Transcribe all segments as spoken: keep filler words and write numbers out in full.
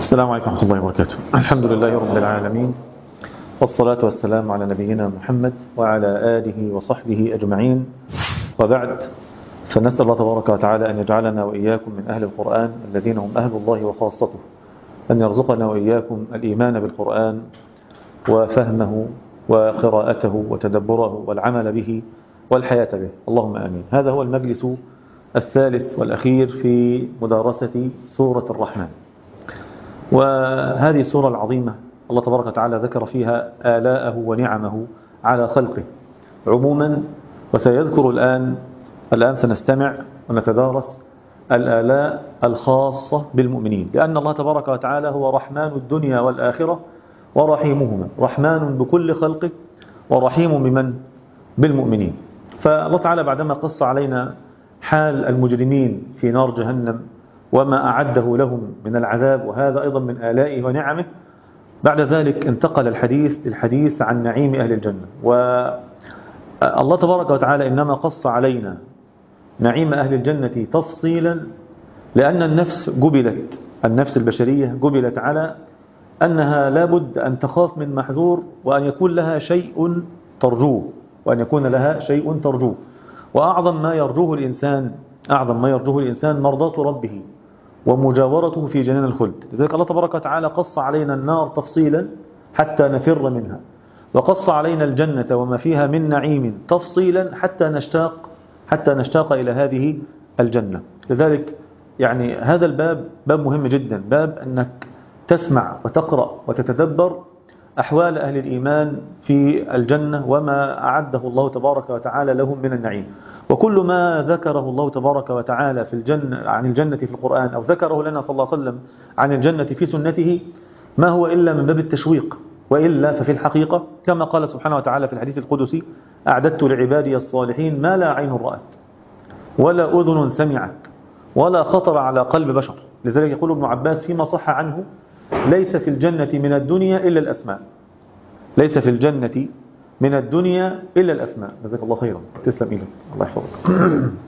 السلام عليكم ورحمة الله وبركاته. الحمد لله رب العالمين، والصلاة والسلام على نبينا محمد وعلى آله وصحبه أجمعين، وبعد، فنسأل الله تبارك وتعالى أن يجعلنا وإياكم من أهل القرآن الذين هم أهل الله وخاصته، أن يرزقنا وإياكم الإيمان بالقرآن وفهمه وقراءته وتدبره والعمل به والحياة به، اللهم آمين. هذا هو المجلس الثالث والأخير في مدارسة سورة الرحمن، وهذه السورة العظيمة الله تبارك وتعالى ذكر فيها آلاءه ونعمه على خلقه عموما، وسيذكر الآن الآن سنستمع ونتدارس الآلاء الخاصة بالمؤمنين، لأن الله تبارك وتعالى هو رحمن الدنيا والآخرة ورحيمهما، رحمن بكل خلقه ورحيم بمن؟ بالمؤمنين. فالله تعالى بعدما قص علينا حال المجرمين في نار جهنم وما أعده لهم من العذاب، وهذا أيضا من آلائه ونعمه، بعد ذلك انتقل الحديث للحديث عن نعيم أهل الجنة. والله تبارك وتعالى إنما قص علينا نعيم أهل الجنة تفصيلا، لأن النفس جبلت، النفس البشرية جبلت على أنها لابد أن تخاف من محذور، وأن يكون لها شيء ترجوه، وأن يكون لها شيء ترجوه وأعظم ما يرجوه الإنسان أعظم ما يرجوه الإنسان مرضاة ربه ومجاورته في جنان الخلد. لذلك الله تبارك وتعالى قص علينا النار تفصيلا حتى نفر منها، وقص علينا الجنة وما فيها من نعيم تفصيلا حتى نشتاق حتى نشتاق إلى هذه الجنة. لذلك يعني هذا الباب باب مهم جدا، باب أنك تسمع وتقرأ وتتدبر أحوال أهل الإيمان في الجنة وما أعده الله تبارك وتعالى لهم من النعيم. وكل ما ذكره الله تبارك وتعالى في الجنة عن الجنة في القرآن، أو ذكره لنا صلى الله عليه وسلم عن الجنة في سنته، ما هو إلا من باب التشويق، وإلا ففي الحقيقة كما قال سبحانه وتعالى في الحديث القدسي: أعددت لعبادي الصالحين ما لا عين رأت ولا أذن سمعت ولا خطر على قلب بشر. لذلك يقول ابن عباس فيما صح عنه: ليس في الجنة من الدنيا إلا الأسماء ليس في الجنة من الدنيا إلا الأسماء. جزاك الله خيرا، تسلم إيدك، الله يحفظك.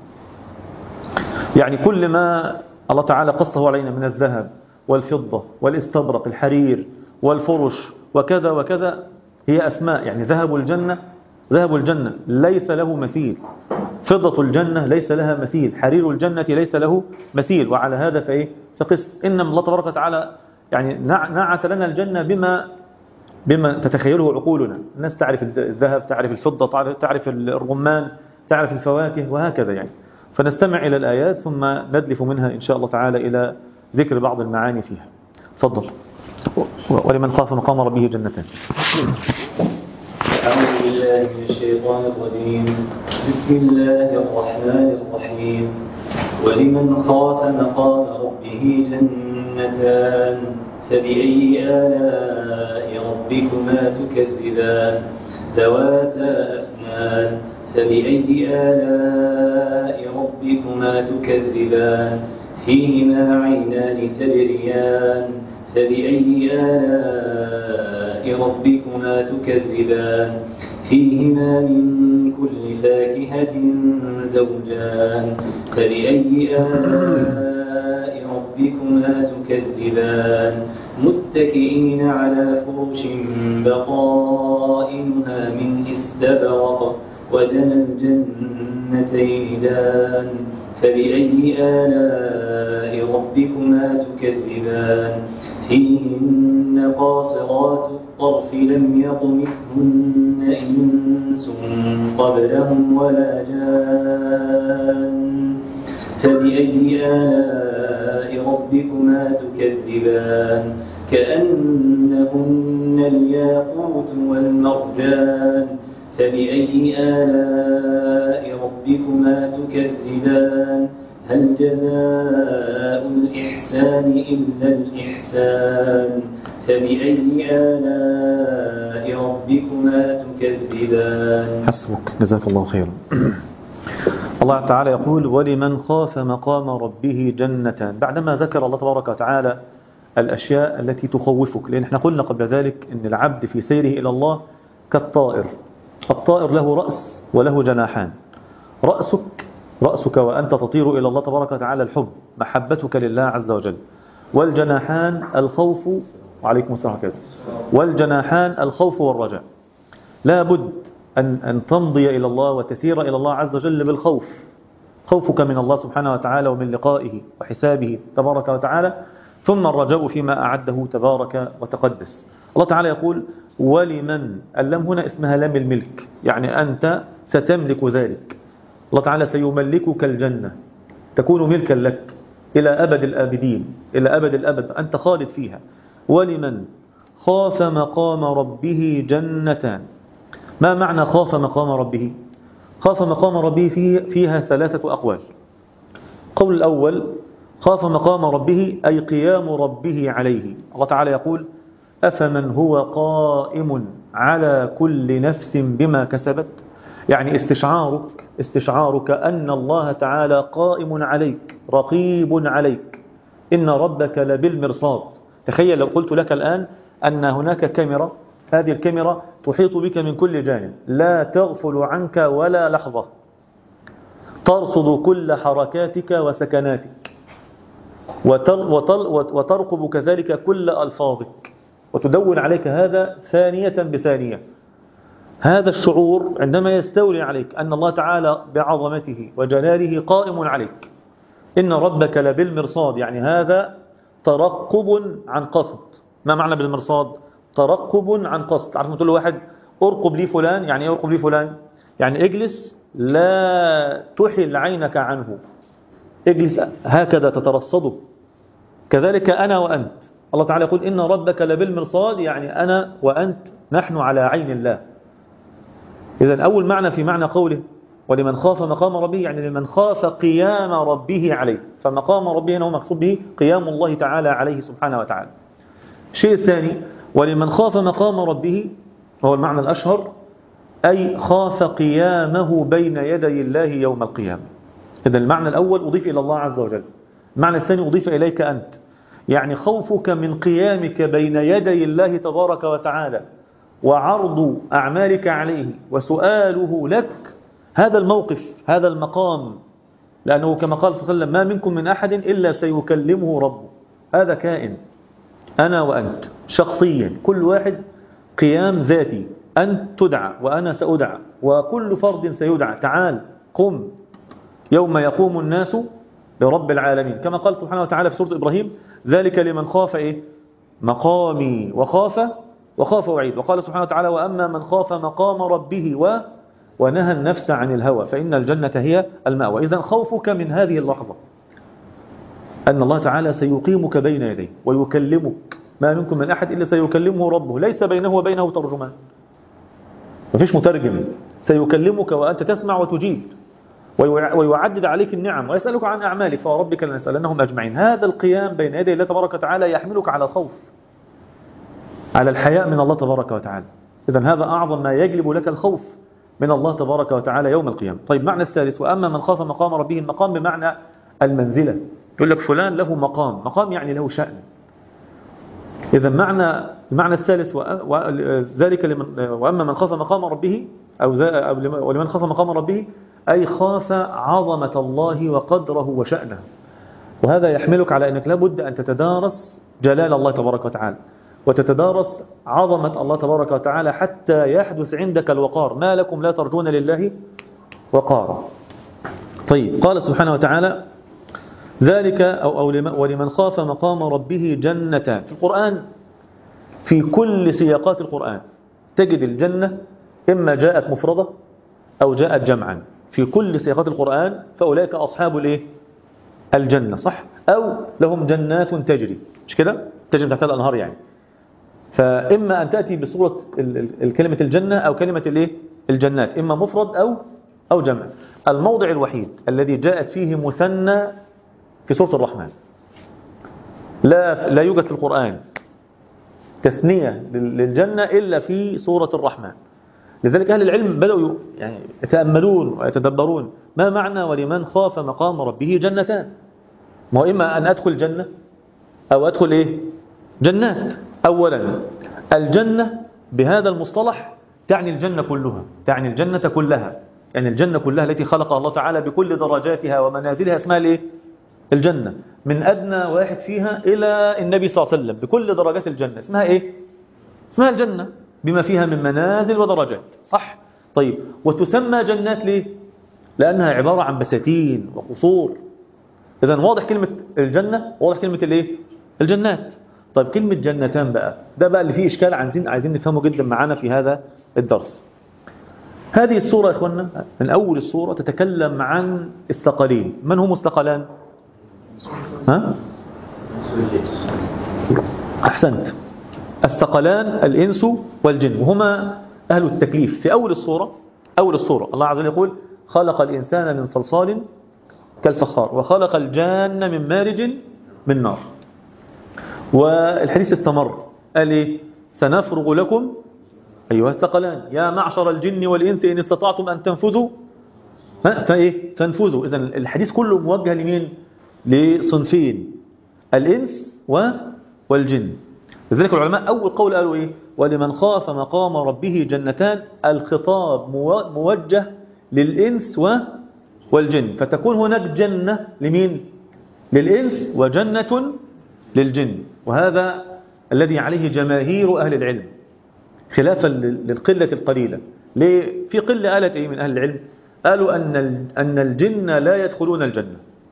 يعني كل ما الله تعالى قصه علينا من الذهب والفضة والاستبرق الحرير والفرش وكذا وكذا هي أسماء. يعني ذهب الجنة ذهب الجنة ليس له مثيل، فضة الجنة ليس لها مثيل، حرير الجنة ليس له مثيل. وعلى هذا فإيه فقس إنما الله تبارك وتعالى يعني نعت لنا الجنة بما بما تتخيله عقولنا. الناس تعرف الذهب، تعرف الفضة، تعرف الرمان، تعرف الفواكه وهكذا يعني. فنستمع إلى الآيات ثم ندلف منها إن شاء الله تعالى إلى ذكر بعض المعاني فيها. تفضل. ولمن خاف مقام ربه جنتان. أعوذ بالله من الشيطان الرجيم. بسم الله الرحمن الرحيم. ولمن خاف مقام ربه جنتان فبأي آلاء ربكما تكذبان ذواتا أفنان فبأي آلاء ربكما تكذبان فيهما عينان تجريان فبأي آلاء ربكما تكذبان فيهما من كل فاكهة زوجان فبأي آلاء ربكما تكذبان متكئين على فرش بطائنها من استبرق وجنى الجنتين دان فبأي آلاء ربكما تكذبان فيهن قاصرات الطرف لم يطمثهن إنس قبلهم ولا جان فبأي آلاء ربكما تكذبان كأنهن الياقوت والمرجان فبأي آلاء ربكما تكذبان هل جزاء الإحسان إلا الإحسان فبأي آلاء ربكما تكذبان. حسبك، جزاك الله خيرا. الله تعالى يقول: ولمن خاف مقام ربه جنتان، بعدما ذكر الله تبارك وتعالى الأشياء التي تخوفك. لأن احنا قلنا قبل ذلك أن العبد في سيره إلى الله كالطائر، الطائر له رأس وله جناحان. رأسك رأسك وأنت تطير إلى الله تبارك وتعالى الحب، محبتك لله عز وجل، والجناحان الخوف، وعليكم السلام عليكم، والجناحان الخوف والرجاء. لا بد أن, أن تمضي إلى الله وتسير إلى الله عز وجل بالخوف، خوفك من الله سبحانه وتعالى ومن لقائه وحسابه تبارك وتعالى، ثم الرجاء فيما أعده تبارك وتقدس. الله تعالى يقول ولمن، اللام هنا اسمها لام الملك، يعني أنت ستملك ذلك. الله تعالى سيملكك الجنة، تكون ملكا لك إلى أبد الآبدين، إلى أبد الأبد، أنت خالد فيها. ولمن خاف مقام ربه جنتان. ما معنى خاف مقام ربه؟ خاف مقام ربه فيه فيها ثلاثة أقوال. قول الأول خاف مقام ربه أي قيام ربه عليه. الله تعالى يقول أفمن هو قائم على كل نفس بما كسبت، يعني استشعارك استشعارك أن الله تعالى قائم عليك رقيب عليك، إن ربك لبالمرصاد. تخيل لو قلت لك الآن أن هناك كاميرا، هذه الكاميرا تحيط بك من كل جانب، لا تغفل عنك ولا لحظة، ترصد كل حركاتك وسكناتك، وترقب كذلك كل ألفاظك، وتدون عليك هذا ثانية بثانية. هذا الشعور عندما يستولي عليك أن الله تعالى بعظمته وجلاله قائم عليك، إن ربك لبالمرصاد، يعني هذا ترقب عن قصد. ما معنى بالمرصاد؟ ترقب عن قصد. عارف ما تقول له واحد ارقب لي فلان، يعني ايه ارقب لي فلان؟ يعني اجلس لا تحل عينك عنه، اجلس هكذا تترصده. كذلك أنا وأنت، الله تعالى يقول إن ربك لبالمرصاد، يعني أنا وأنت نحن على عين الله. إذن أول معنى في معنى قوله ولمن خاف مقام ربه، يعني لمن خاف قيام ربه عليه، فمقام ربه هنا هو مقصود به قيام الله تعالى عليه سبحانه وتعالى. الشيء الثاني ولمن خاف مقام ربه، هو المعنى الأشهر، أي خاف قيامه بين يدي الله يوم القيامة. إذن المعنى الأول أضيف إلى الله عز وجل، المعنى الثاني أضيف إليك أنت، يعني خوفك من قيامك بين يدي الله تبارك وتعالى وعرض أعمالك عليه وسؤاله لك. هذا الموقف، هذا المقام، لأنه كما قال صلى الله عليه وسلم ما منكم من أحد إلا سيكلمه ربه. هذا كائن، أنا وأنت شخصيا، كل واحد قيام ذاتي، أنت تدعى وأنا سأدعى وكل فرد سيدعى، تعال قم يوم يقوم الناس لرب العالمين، كما قال سبحانه وتعالى في سورة إبراهيم ذلك لمن خاف إيه؟ مقامي وخاف وخاف وعيد. وقال سبحانه وتعالى وأما من خاف مقام ربه و ونهى النفس عن الهوى فإن الجنة هي المأوى. إذن خوفك من هذه اللحظة أن الله تعالى سيقيمك بين يديه ويكلمك، ما منكم من أحد إلا سيكلمه ربه، ليس بينه وبينه ترجمان، مفيش مترجم، سيكلمك وأنت تسمع وتجيب، ويعدد عليك النعم ويسألك عن أعمالك فوربك لنسألنهم أجمعين. هذا القيام بين يدي الله تبارك وتعالى يحملك على الخوف، على الحياء من الله تبارك وتعالى. إذن هذا أعظم ما يجلب لك الخوف من الله تبارك وتعالى يوم القيامة. طيب معنى الثالث وأما من خاف مقام ربه، المقام بمعنى المنزلة، يقول لك فلان له مقام، مقام يعني له شأن. إذا معنى المعنى الثالث وذلك لمن وأما من خاف مقام ربه أو ولمن خاف مقام ربه أي خاف عظمة الله وقدره وشأنه. وهذا يحملك على أنك لابد أن تتدارس جلال الله تبارك وتعالى وتتدارس عظمة الله تبارك وتعالى حتى يحدث عندك الوقار. ما لكم لا ترجون لله وقارا. طيب قال سبحانه وتعالى ذلك أو, أو ولمن خاف مقام ربه جنتان. في القرآن في كل سياقات القرآن تجد الجنة إما جاءت مفردة أو جاءت جمعا، في كل سياقات القرآن فأولئك أصحاب الإيه؟ الجنة، صح؟ أو لهم جنات تجري، مش كده؟ تجري تحتها الأنهار يعني. فإما أن تأتي بصورة الكلمة الجنة أو كلمة الإيه؟ الجنات، إما مفرد أو أو جمع. الموضع الوحيد الذي جاءت فيه مثنى في سورة الرحمن، لا لا يوجد في القرآن تثنية للجنة إلا في سورة الرحمن. لذلك أهل العلم بدأوا يعني يتأملون ويتدبرون ما معنى ولمن خاف مقام ربه جنتان. ما هو إما أن أدخل جنة أو أدخل إيه؟ جنات. أولا الجنة بهذا المصطلح تعني الجنة كلها، تعني الجنة كلها، يعني الجنة كلها التي خلق الله تعالى بكل درجاتها ومنازلها اسمها الإيه؟ الجنة من أدنى واحد فيها إلى النبي صلى الله عليه وسلم بكل درجات الجنة اسمها إيه؟ اسمها الجنة بما فيها من منازل ودرجات، صح؟ طيب وتسمى جنات ليه؟ لأنها عبارة عن بساتين وقصور. إذا واضح كلمة الجنة، واضح كلمة الإيه؟ الجنات. طيب كلمة جنتان بقى، ده بقى اللي فيه إشكال عايزين عايزين نفهمه جدا معانا في هذا الدرس. هذه السورة يا إخوانا من أول السورة تتكلم عن الثقلين. من هم الثقلان؟ ها؟ أحسنت. الثقلان الإنس والجن، وهما أهل التكليف. في أول السورة أول السورة الله عز وجل يقول خلق الإنسان من صلصال كالفخار وخلق الجان من مارج من نار. والحديث استمر قال إيه؟ سنفرغ لكم أيها الثقلان يا معشر الجن والإنس إن استطعتم أن تنفذوا فإيه؟ فانفذوا. إذن الحديث كله موجه لمين؟ لصنفين، الإنس والجن. لذلك العلماء أول قول قالوا إيه؟ ولمن خاف مقام ربه جنتان. الخطاب موجه للإنس والجن، فتكون هناك جنة لمين؟ للإنس وجنة للجن. وهذا الذي عليه جماهير أهل العلم خلافا للقلة القليلة. ليه؟ في قلة قالت إيه من أهل العلم؟ قالوا أن أن الجن لا يدخلون الجنة.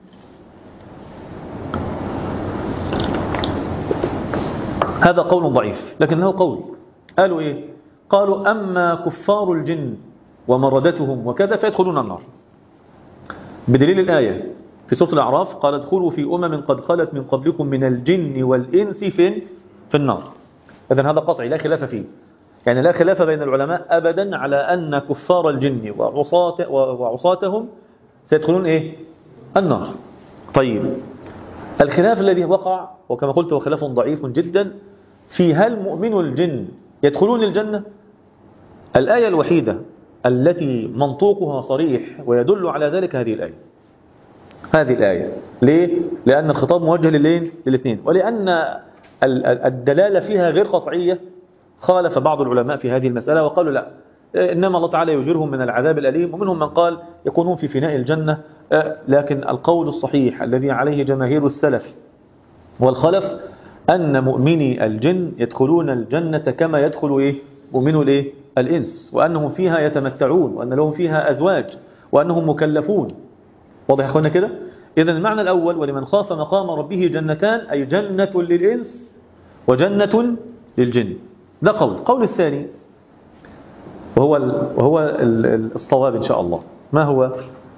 هذا قول ضعيف لكنه قول. قالوا إيه؟ قالوا أما كفار الجن ومردتهم وكذا فيدخلون النار بدليل الآية في سورة الأعراف قال ادخلوا في أمم قد خلت من قبلكم من الجن والإنس في في النار. إذن هذا قطعي لا خلاف فيه، يعني لا خلاف بين العلماء أبدا على أن كفار الجن وعصاته وعصاتهم سيدخلون إيه؟ النار. طيب الخلاف الذي وقع وكما قلت هو خلاف ضعيف جدا في هل مؤمن الجن يدخلون الجنة. الآية الوحيدة التي منطوقها صريح ويدل على ذلك هذه الآية هذه الآية ليه؟ لأن الخطاب موجه للين للاثنين، ولأن الدلالة فيها غير قطعية. خالف بعض العلماء في هذه المسألة وقالوا لا، إنما الله تعالى يجيرهم من العذاب الأليم، ومنهم من قال يكونون في فناء الجنة. لكن القول الصحيح الذي عليه جماهير السلف والخلف أن مؤمني الجن يدخلون الجنة كما يدخل إيه؟ مؤمنو الإيه؟ الإنس، وأنهم فيها يتمتعون وأن لهم فيها أزواج وأنهم مكلفون. واضح يا أخوانا كده؟ إذن المعنى الأول ولمن خاف مقام ربه جنتان أي جنة للإنس وجنة للجن. ده قول. قول الثاني وهو وهو الصواب إن شاء الله. ما هو؟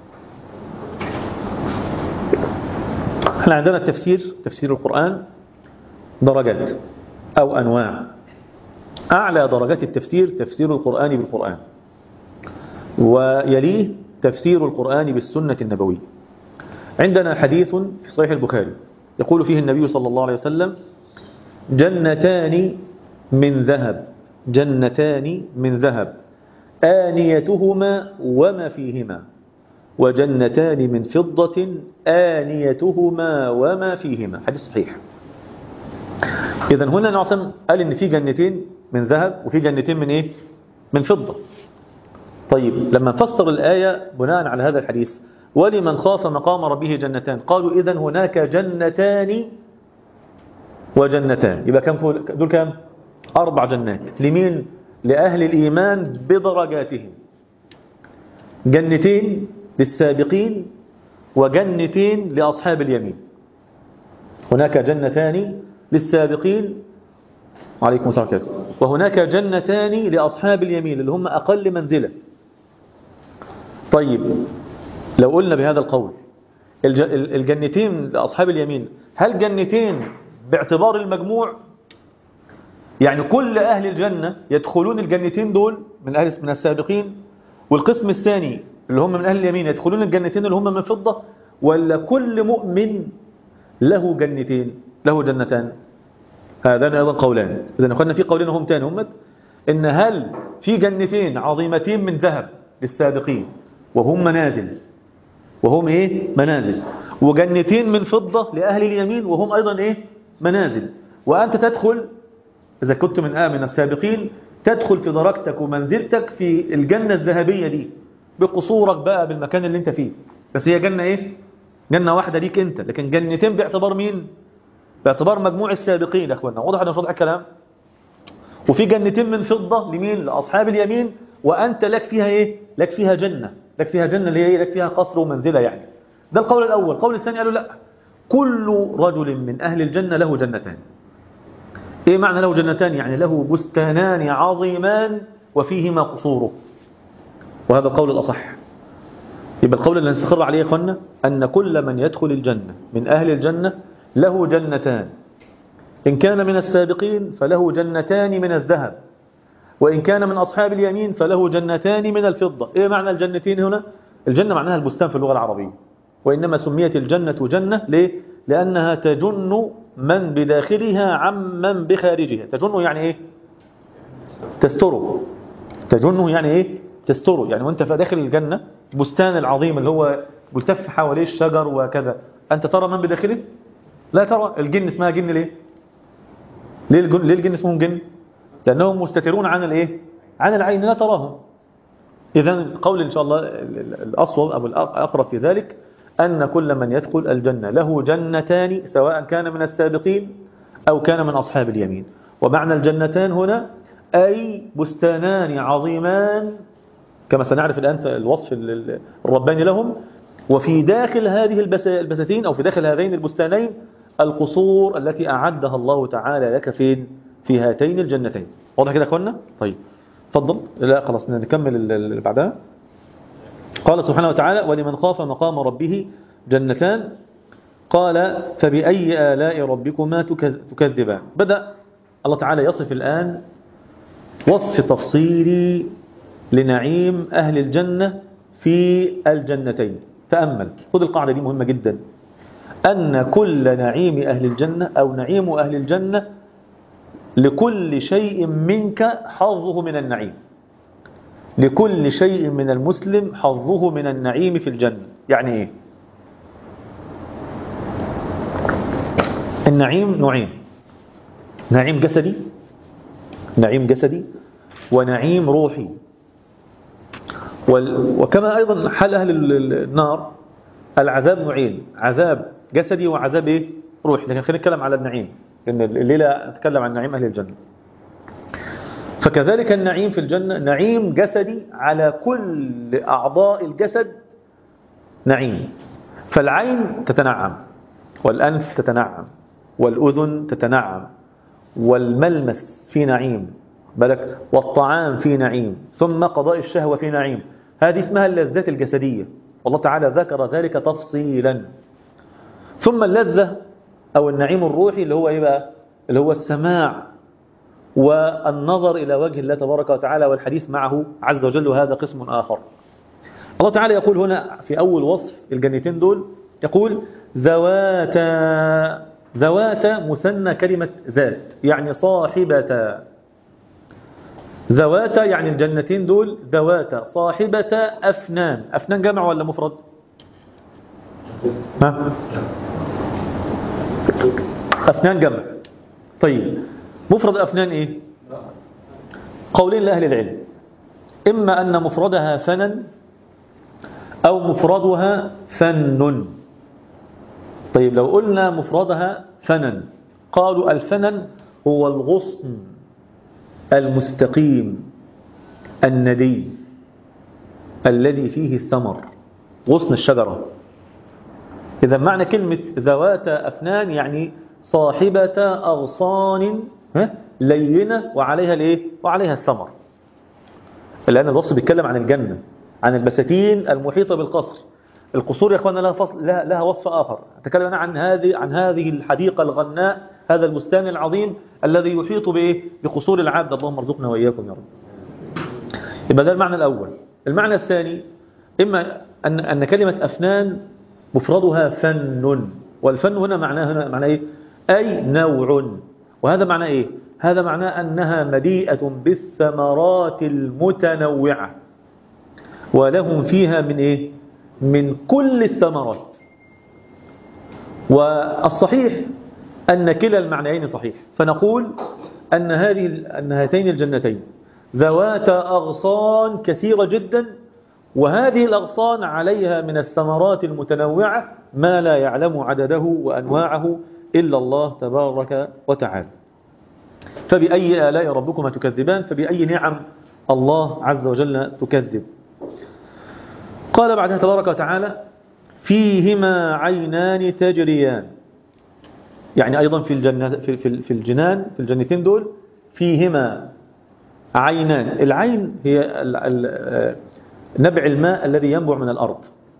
احنا عندنا التفسير تفسير القرآن درجات أو أنواع. أعلى درجات التفسير تفسير القرآن بالقرآن، ويليه تفسير القرآن بالسنة النبوية. عندنا حديث في صحيح البخاري يقول فيه النبي صلى الله عليه وسلم جنتان من ذهب جنتان من ذهب آنيتهما وما فيهما وجنتان من فضة آنيتهما وما فيهما. حديث صحيح. إذن هنا نعصم قال إن في جنتين من ذهب وفي جنتين من إيه؟ من فضة. طيب لما فسر الآية بناء على هذا الحديث ولمن خاف مقام ربه جنتان قالوا إذن هناك جنتان وجنتان، يبقى كم دول؟ كم؟ أربع جنات. لمين؟ لأهل الإيمان بدرجاتهم. جنتين للسابقين وجنتين لأصحاب اليمين. هناك جنتان للسابقين عليكم السلام عليكم، وهناك جنتان لأصحاب اليمين اللي هم أقل منزلة. طيب لو قلنا بهذا القول الجنتين لأصحاب اليمين، هل جنتين باعتبار المجموع؟ يعني كل أهل الجنة يدخلون الجنتين دول من أهل من السابقين، والقسم الثاني اللي هم من أهل اليمين يدخلون الجنتين اللي هم من فضة، ولا كل مؤمن له جنتين له جنتان؟ هذان أيضا قولان. إذا أخذنا في قولين هم تاني هم إن هل في جنتين عظيمتين من ذهب للسابقين وهم منازل وهم إيه منازل، وجنتين من فضة لأهل اليمين وهم أيضا إيه منازل، وأنت تدخل إذا كنت من آه من السابقين تدخل في درجتك ومنزلتك في الجنة الذهبية دي بقصورك بقى بالمكان اللي انت فيه، بس هي جنة إيه جنة واحدة ليك أنت، لكن جنتين باعتبار مين؟ باعتبار مجموع السابقين يا أخوانا. واضح ولا مش واضح الكلام؟ وفي جنتين من فضة لمين؟ لأصحاب اليمين، وأنت لك فيها إيه؟ لك فيها جنة، لك فيها جنة اللي هي لك فيها قصر ومنزلة يعني. ده القول الأول. القول الثاني قالوا لا، كل رجل من أهل الجنة له جنتان. إيه معنى له جنتان؟ يعني له بستانان عظيمان وفيهما قصوره، وهذا القول الأصح. يبقى القول اللي نستقر عليه يا أخوانا أن كل من يدخل الجنة من أهل الجنة له جنتان، إن كان من السابقين فله جنتان من الذهب، وإن كان من أصحاب اليمين فله جنتان من الفضة. إيه معنى الجنتين هنا؟ الجنة معناها البستان في اللغة العربية، وإنما سميت الجنة جنة ليه؟ لأنها تجن من بداخلها عمن بخارجها. تجن يعني إيه؟ تستره. تجنه يعني إيه؟ تستره. يعني وانت في داخل الجنة بستان العظيم اللي هو ملتف حواليه الشجر وكذا، أنت ترى من بداخله؟ لا ترى. الجن اسمها جن ليه؟ ليه الجن, ليه الجن اسمهم جن؟ لأنهم مستترون عن الإيه؟ عن العين، لا تراهم. إذن القول إن شاء الله الأصوب أو الأقرب في ذلك أن كل من يدخل الجنة له جنتان، سواء كان من السابقين أو كان من أصحاب اليمين. ومعنى الجنتان هنا أي بستانان عظيمان كما سنعرف الآن الوصف الرباني لهم، وفي داخل هذه البساتين أو في داخل هذين البستانين القصور التي أعدها الله تعالى لك فين؟ في هاتين الجنتين. واضح كده يا أخوانا؟ طيب تفضل. لا خلاص نكمل اللي بعدها. قال سبحانه وتعالى: ولمن خاف مقام ربه جنتان. قال: فبأي آلاء ربكما تكذبان. بدأ الله تعالى يصف الآن وصف تفصيلي لنعيم أهل الجنة في الجنتين. تأمل، خذ القاعدة دي مهمة جدا، أن كل نعيم أهل الجنة أو نعيم أهل الجنة لكل شيء منك حظه من النعيم، لكل شيء من المسلم حظه من النعيم في الجنة. يعني إيه؟ النعيم نوعين: نعيم جسدي، نعيم جسدي ونعيم روحي. وكما أيضا حال أهل النار العذاب نوعين: عذاب جسدي وعذاب إيه؟ روحي. لكن خلينا نتكلم على النعيم، لأن الليلة نتكلم عن نعيم أهل الجنة. فكذلك النعيم في الجنة نعيم جسدي، على كل أعضاء الجسد نعيم. فالعين تتنعم، والأنف تتنعم، والأذن تتنعم، والملمس في نعيم بالك، والطعام في نعيم، ثم قضاء الشهوة في نعيم. هذه اسمها اللذات الجسدية، والله تعالى ذكر ذلك تفصيلا. ثم اللذة أو النعيم الروحي اللي هو إيه بقى؟ اللي هو السماع والنظر إلى وجه الله تبارك وتعالى والحديث معه عز وجل، وهذا قسم آخر. الله تعالى يقول هنا في أول وصف الجنتين دول، يقول: ذواتا. ذواتا مثنى كلمة ذات، يعني صاحبتا. ذواتا يعني الجنتين دول ذواتا صاحبتا أفنان. أفنان جمع ولا مفرد؟ ها؟ أفنان جمع. طيب مفرد أفنان إيه؟ قولين لأهل العلم: إما أن مفردها فنن أو مفردها فن. طيب لو قلنا مفردها فنن، قالوا الفنن هو الغصن المستقيم الندي الذي فيه الثمر، غصن الشجرة. إذا معنى كلمة ذوات أفنان يعني صاحبة أغصان لينة وعليها الايه؟ وعليها الثمر. الآن الوصف بيتكلم عن الجنة، عن البساتين المحيطة بالقصر. القصور يا اخوانا لها, فصل لها, لها وصف آخر. أتكلم عن هذه عن هذه الحديقة الغناء، هذا البستان العظيم الذي يحيط بإيه؟ بقصور العبد. اللهم ارزقنا وإياكم يا رب. يبقى ده المعنى الأول. المعنى الثاني: إما أن أن كلمة أفنان مفردها فن، والفن هنا معناه هنا معناه إيه؟ أي نوع. وهذا معناه إيه؟ هذا معناه أنها مليئة بالثمرات المتنوعة، ولهم فيها من إيه؟ من كل الثمرات. والصحيح أن كلا المعنيين صحيح، فنقول أن هذه أن هاتين الجنتين ذواتا أغصان كثيرة جدا، وهذه الأغصان عليها من الثمرات المتنوعة ما لا يعلم عدده وأنواعه إلا الله تبارك وتعالى. فبأي آلاء ربكما تكذبان؟ فبأي نعم الله عز وجل تكذب؟ قال بعدها تبارك وتعالى فيهما عينان تجريان، يعني أيضا في الجنة في في الجنان في الجنتين دول فيهما عينان. العين هي نبع الماء الذي ينبع من الأرض.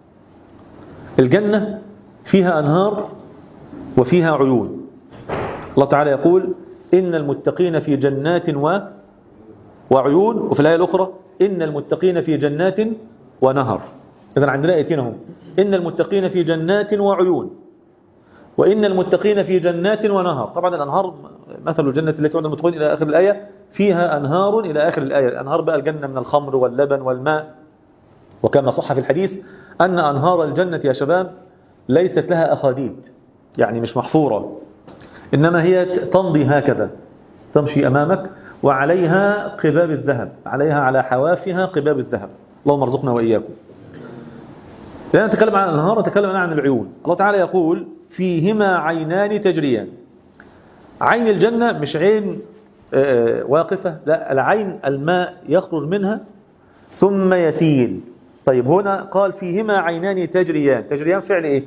الجنة فيها أنهار وفيها عيون. الله تعالى يقول إن المتقين في جنات و وعيون، وفي الآية الأخرى إن المتقين في جنات ونهر. إذن عندنا آيتين هم، إن المتقين في جنات وعيون، وإن المتقين في جنات ونهر. طبعا الأنهار مثل الجنة التي وعد المتقين إلى آخر الآية، فيها أنهار إلى آخر الآية. الأنهار بقى الجنة من الخمر واللبن والماء. وكما صح في الحديث أن أنهار الجنة يا شباب ليست لها أخاديد، يعني مش محفورة، إنما هي تمضي هكذا، تمشي أمامك وعليها قباب الذهب، عليها على حوافها قباب الذهب. اللهم ارزقنا وإياكم. لأن نتكلم عن الأنهار نتكلم عن العيون. الله تعالى يقول فيهما عينان تجريان. عين الجنة مش عين واقفة، لا، العين الماء يخرج منها ثم يسيل. طيب هنا قال فيهما عينان تجريان. تجريان فعل ايه؟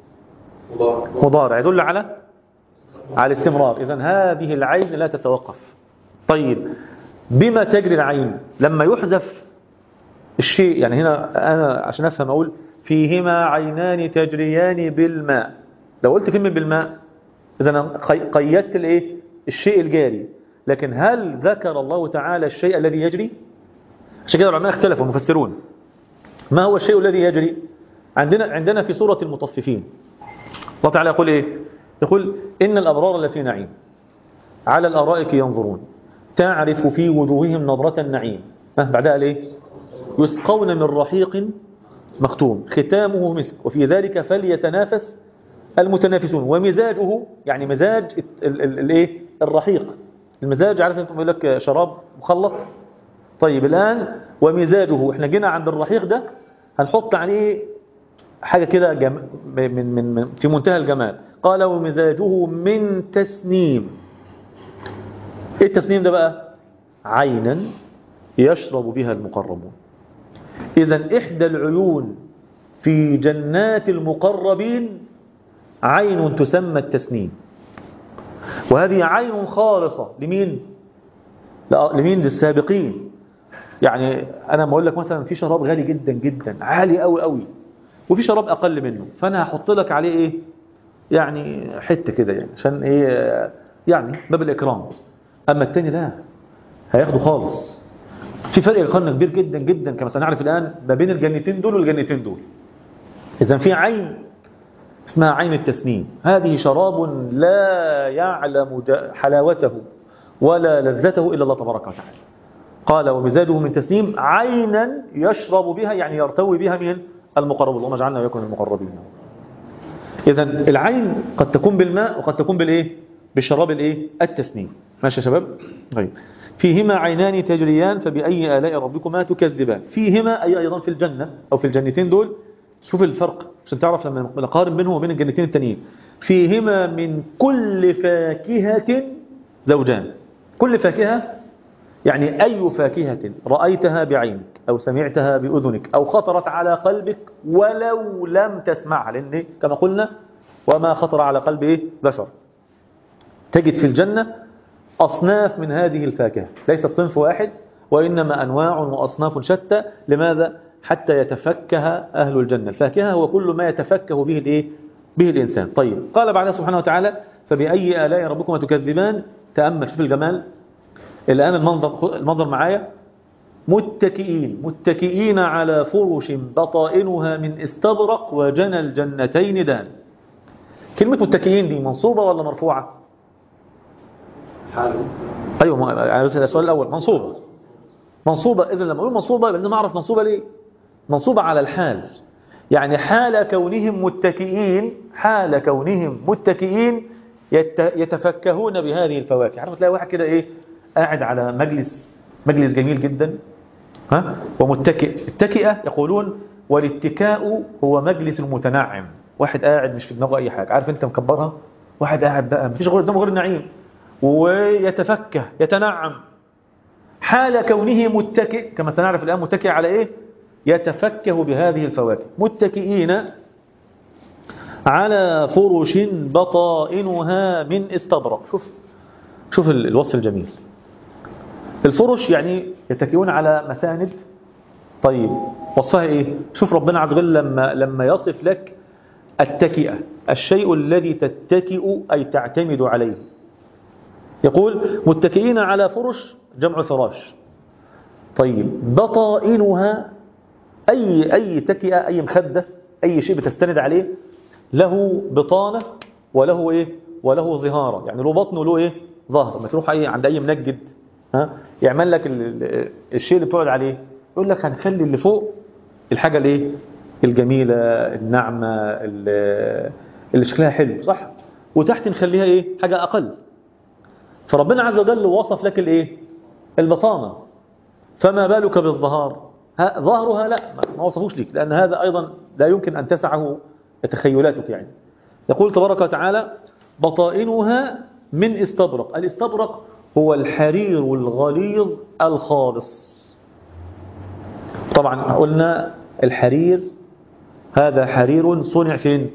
مضارع يدل على على الاستمرار. إذن هذه العين لا تتوقف. طيب بما تجري العين؟ لما يحذف الشيء، يعني هنا أنا عشان أفهم أقول فيهما عينان تجريان بالماء. لو قلت كلمة بالماء إذن قيدت الايه؟ الشيء الجاري. لكن هل ذكر الله تعالى الشيء الذي يجري؟ عشان كده العلماء اختلفوا المفسرون ما هو الشيء الذي يجري. عندنا عندنا في سورة المطففين الله تعالى يقول ايه؟ يقول إن الأبرار لفي نعيم على الأرائك ينظرون تعرف في وجوههم نظرة النعيم. بعدها ليه؟ يسقون من رحيق مختوم ختامه مسك وفي ذلك فليتنافس المتنافسون ومزاجه، يعني مزاج الايه؟ الرحيق. المزاج عارف انت بيقول لك شراب مخلط. طيب الآن ومزاجه، احنا جينا عند الرحيق ده هنحط عليه حاجة كده جم... من من من في منتهى الجمال. قال ومزاجه من تسنيم. ايه التسنيم ده بقى؟ عينا يشرب بها المقربون. إذن إحدى العيون في جنات المقربين عين تسمى التسنيم، وهذه عين خالصة لمين؟ لا لمين؟ للسابقين. يعني أنا ما أقول لك مثلا في شراب غالي جدا جدا عالي قوي قوي وفي شراب أقل منه، فأنا هحط لك عليه إيه؟ يعني حتة كده، يعني عشان إيه؟ يعني باب الإكرام. أما التاني لا، هياخده خالص. في فرق يقارن كبير جدا جدا كما سنعرف الآن ما بين الجنتين دول والجنتين دول. إذن في عين اسمها عين التسنيم، هذه شراب لا يعلم حلاوته ولا لذته إلا الله تبارك وتعالى. قال ومزاجه من تسنيم عينا يشرب بها، يعني يرتوي بها من المقربون. اللهم اجعلنا ويكون المقربين. إذن العين قد تكون بالماء وقد تكون بالإيه؟ بالشراب الإيه؟ التسنيم. ماشي يا شباب؟ طيب فيهما عينان تجريان فبأي آلاء ربكما تكذبان. فيهما أي أيضا في الجنة أو في الجنتين دول. شوف الفرق عشان تعرف لما نقارن بينهم وبين الجنتين التانيين. فيهما من كل فاكهة زوجان. كل فاكهة يعني أي فاكهة رأيتها بعينك أو سمعتها بأذنك أو خطرت على قلبك ولو لم تسمعها، لأن كما قلنا وما خطر على قلب إيه؟ بشر. تجد في الجنة أصناف من هذه الفاكهة، ليست صنف واحد وإنما أنواع وأصناف شتى. لماذا؟ حتى يتفكه أهل الجنة. الفاكهة هو كل ما يتفكه به الإيه؟ به الإنسان. طيب قال بعدها سبحانه وتعالى فبأي آلاء ربكما تكذبان. تأمل شوف الجمال. الآن المنظر, المنظر معايا. متكئين متكئين على فرش بطائنها من استبرق وجنى الجنتين دان. كلمة متكئين دي منصوبة ولا مرفوعة؟ حاله. أيوة يعني السؤال الأول منصوبة. منصوبة. إذن لما أقول منصوبة لازم أعرف منصوبة ليه. منصوبة على الحال، يعني حال كونهم متكئين، حال كونهم متكئين يتفكهون بهذه الفواكه. عارف تلاقي واحد كده إيه قاعد على مجلس مجلس جميل جدا ها ومتكئ. التكئة يقولون والاتكاء هو مجلس المتنعم. واحد قاعد مش في دماغه أي حاجة، عارف أنت مكبرها، واحد قاعد بقى مفيش غير قدامه غير النعيم ويتفكه يتنعم، حال كونه متكئ كما سنعرف الآن متكئ على إيه؟ يتفكه بهذه الفواكه، متكئين على فرش بطائنها من استبرق. شوف شوف الوصف الجميل. الفرش يعني يتكئون على مساند. طيب وصفها إيه؟ شوف ربنا عز وجل لما لما يصف لك التكئة، الشيء الذي تتكئ أي تعتمد عليه، يقول متكئين على فرش، جمع فراش. طيب بطائنها أي أي تكئة، أي مخدة، أي شيء بتستند عليه له بطانة وله إيه؟ وله ظهارة، يعني له بطن وله إيه؟ ظهر. ما تروح أي عند أي منجد ها يعمل لك الشيء اللي بتقعد عليه، يقول لك هنخلي اللي فوق الحاجة الإيه؟ الجميلة الناعمة اللي شكلها حلو، صح؟ وتحت نخليها إيه؟ حاجة أقل. فربنا عز وجل وصف لك الإيه؟ البطانة، فما بالك بالظهار؟ ظهرها لا ما وصفوش لك، لأن هذا أيضا لا يمكن أن تسعه تخيلاتك. يعني يقول تبارك وتعالى بطائنها من استبرق. الاستبرق هو الحرير الغليظ الخالص. طبعا قلنا الحرير هذا حرير صنع فين؟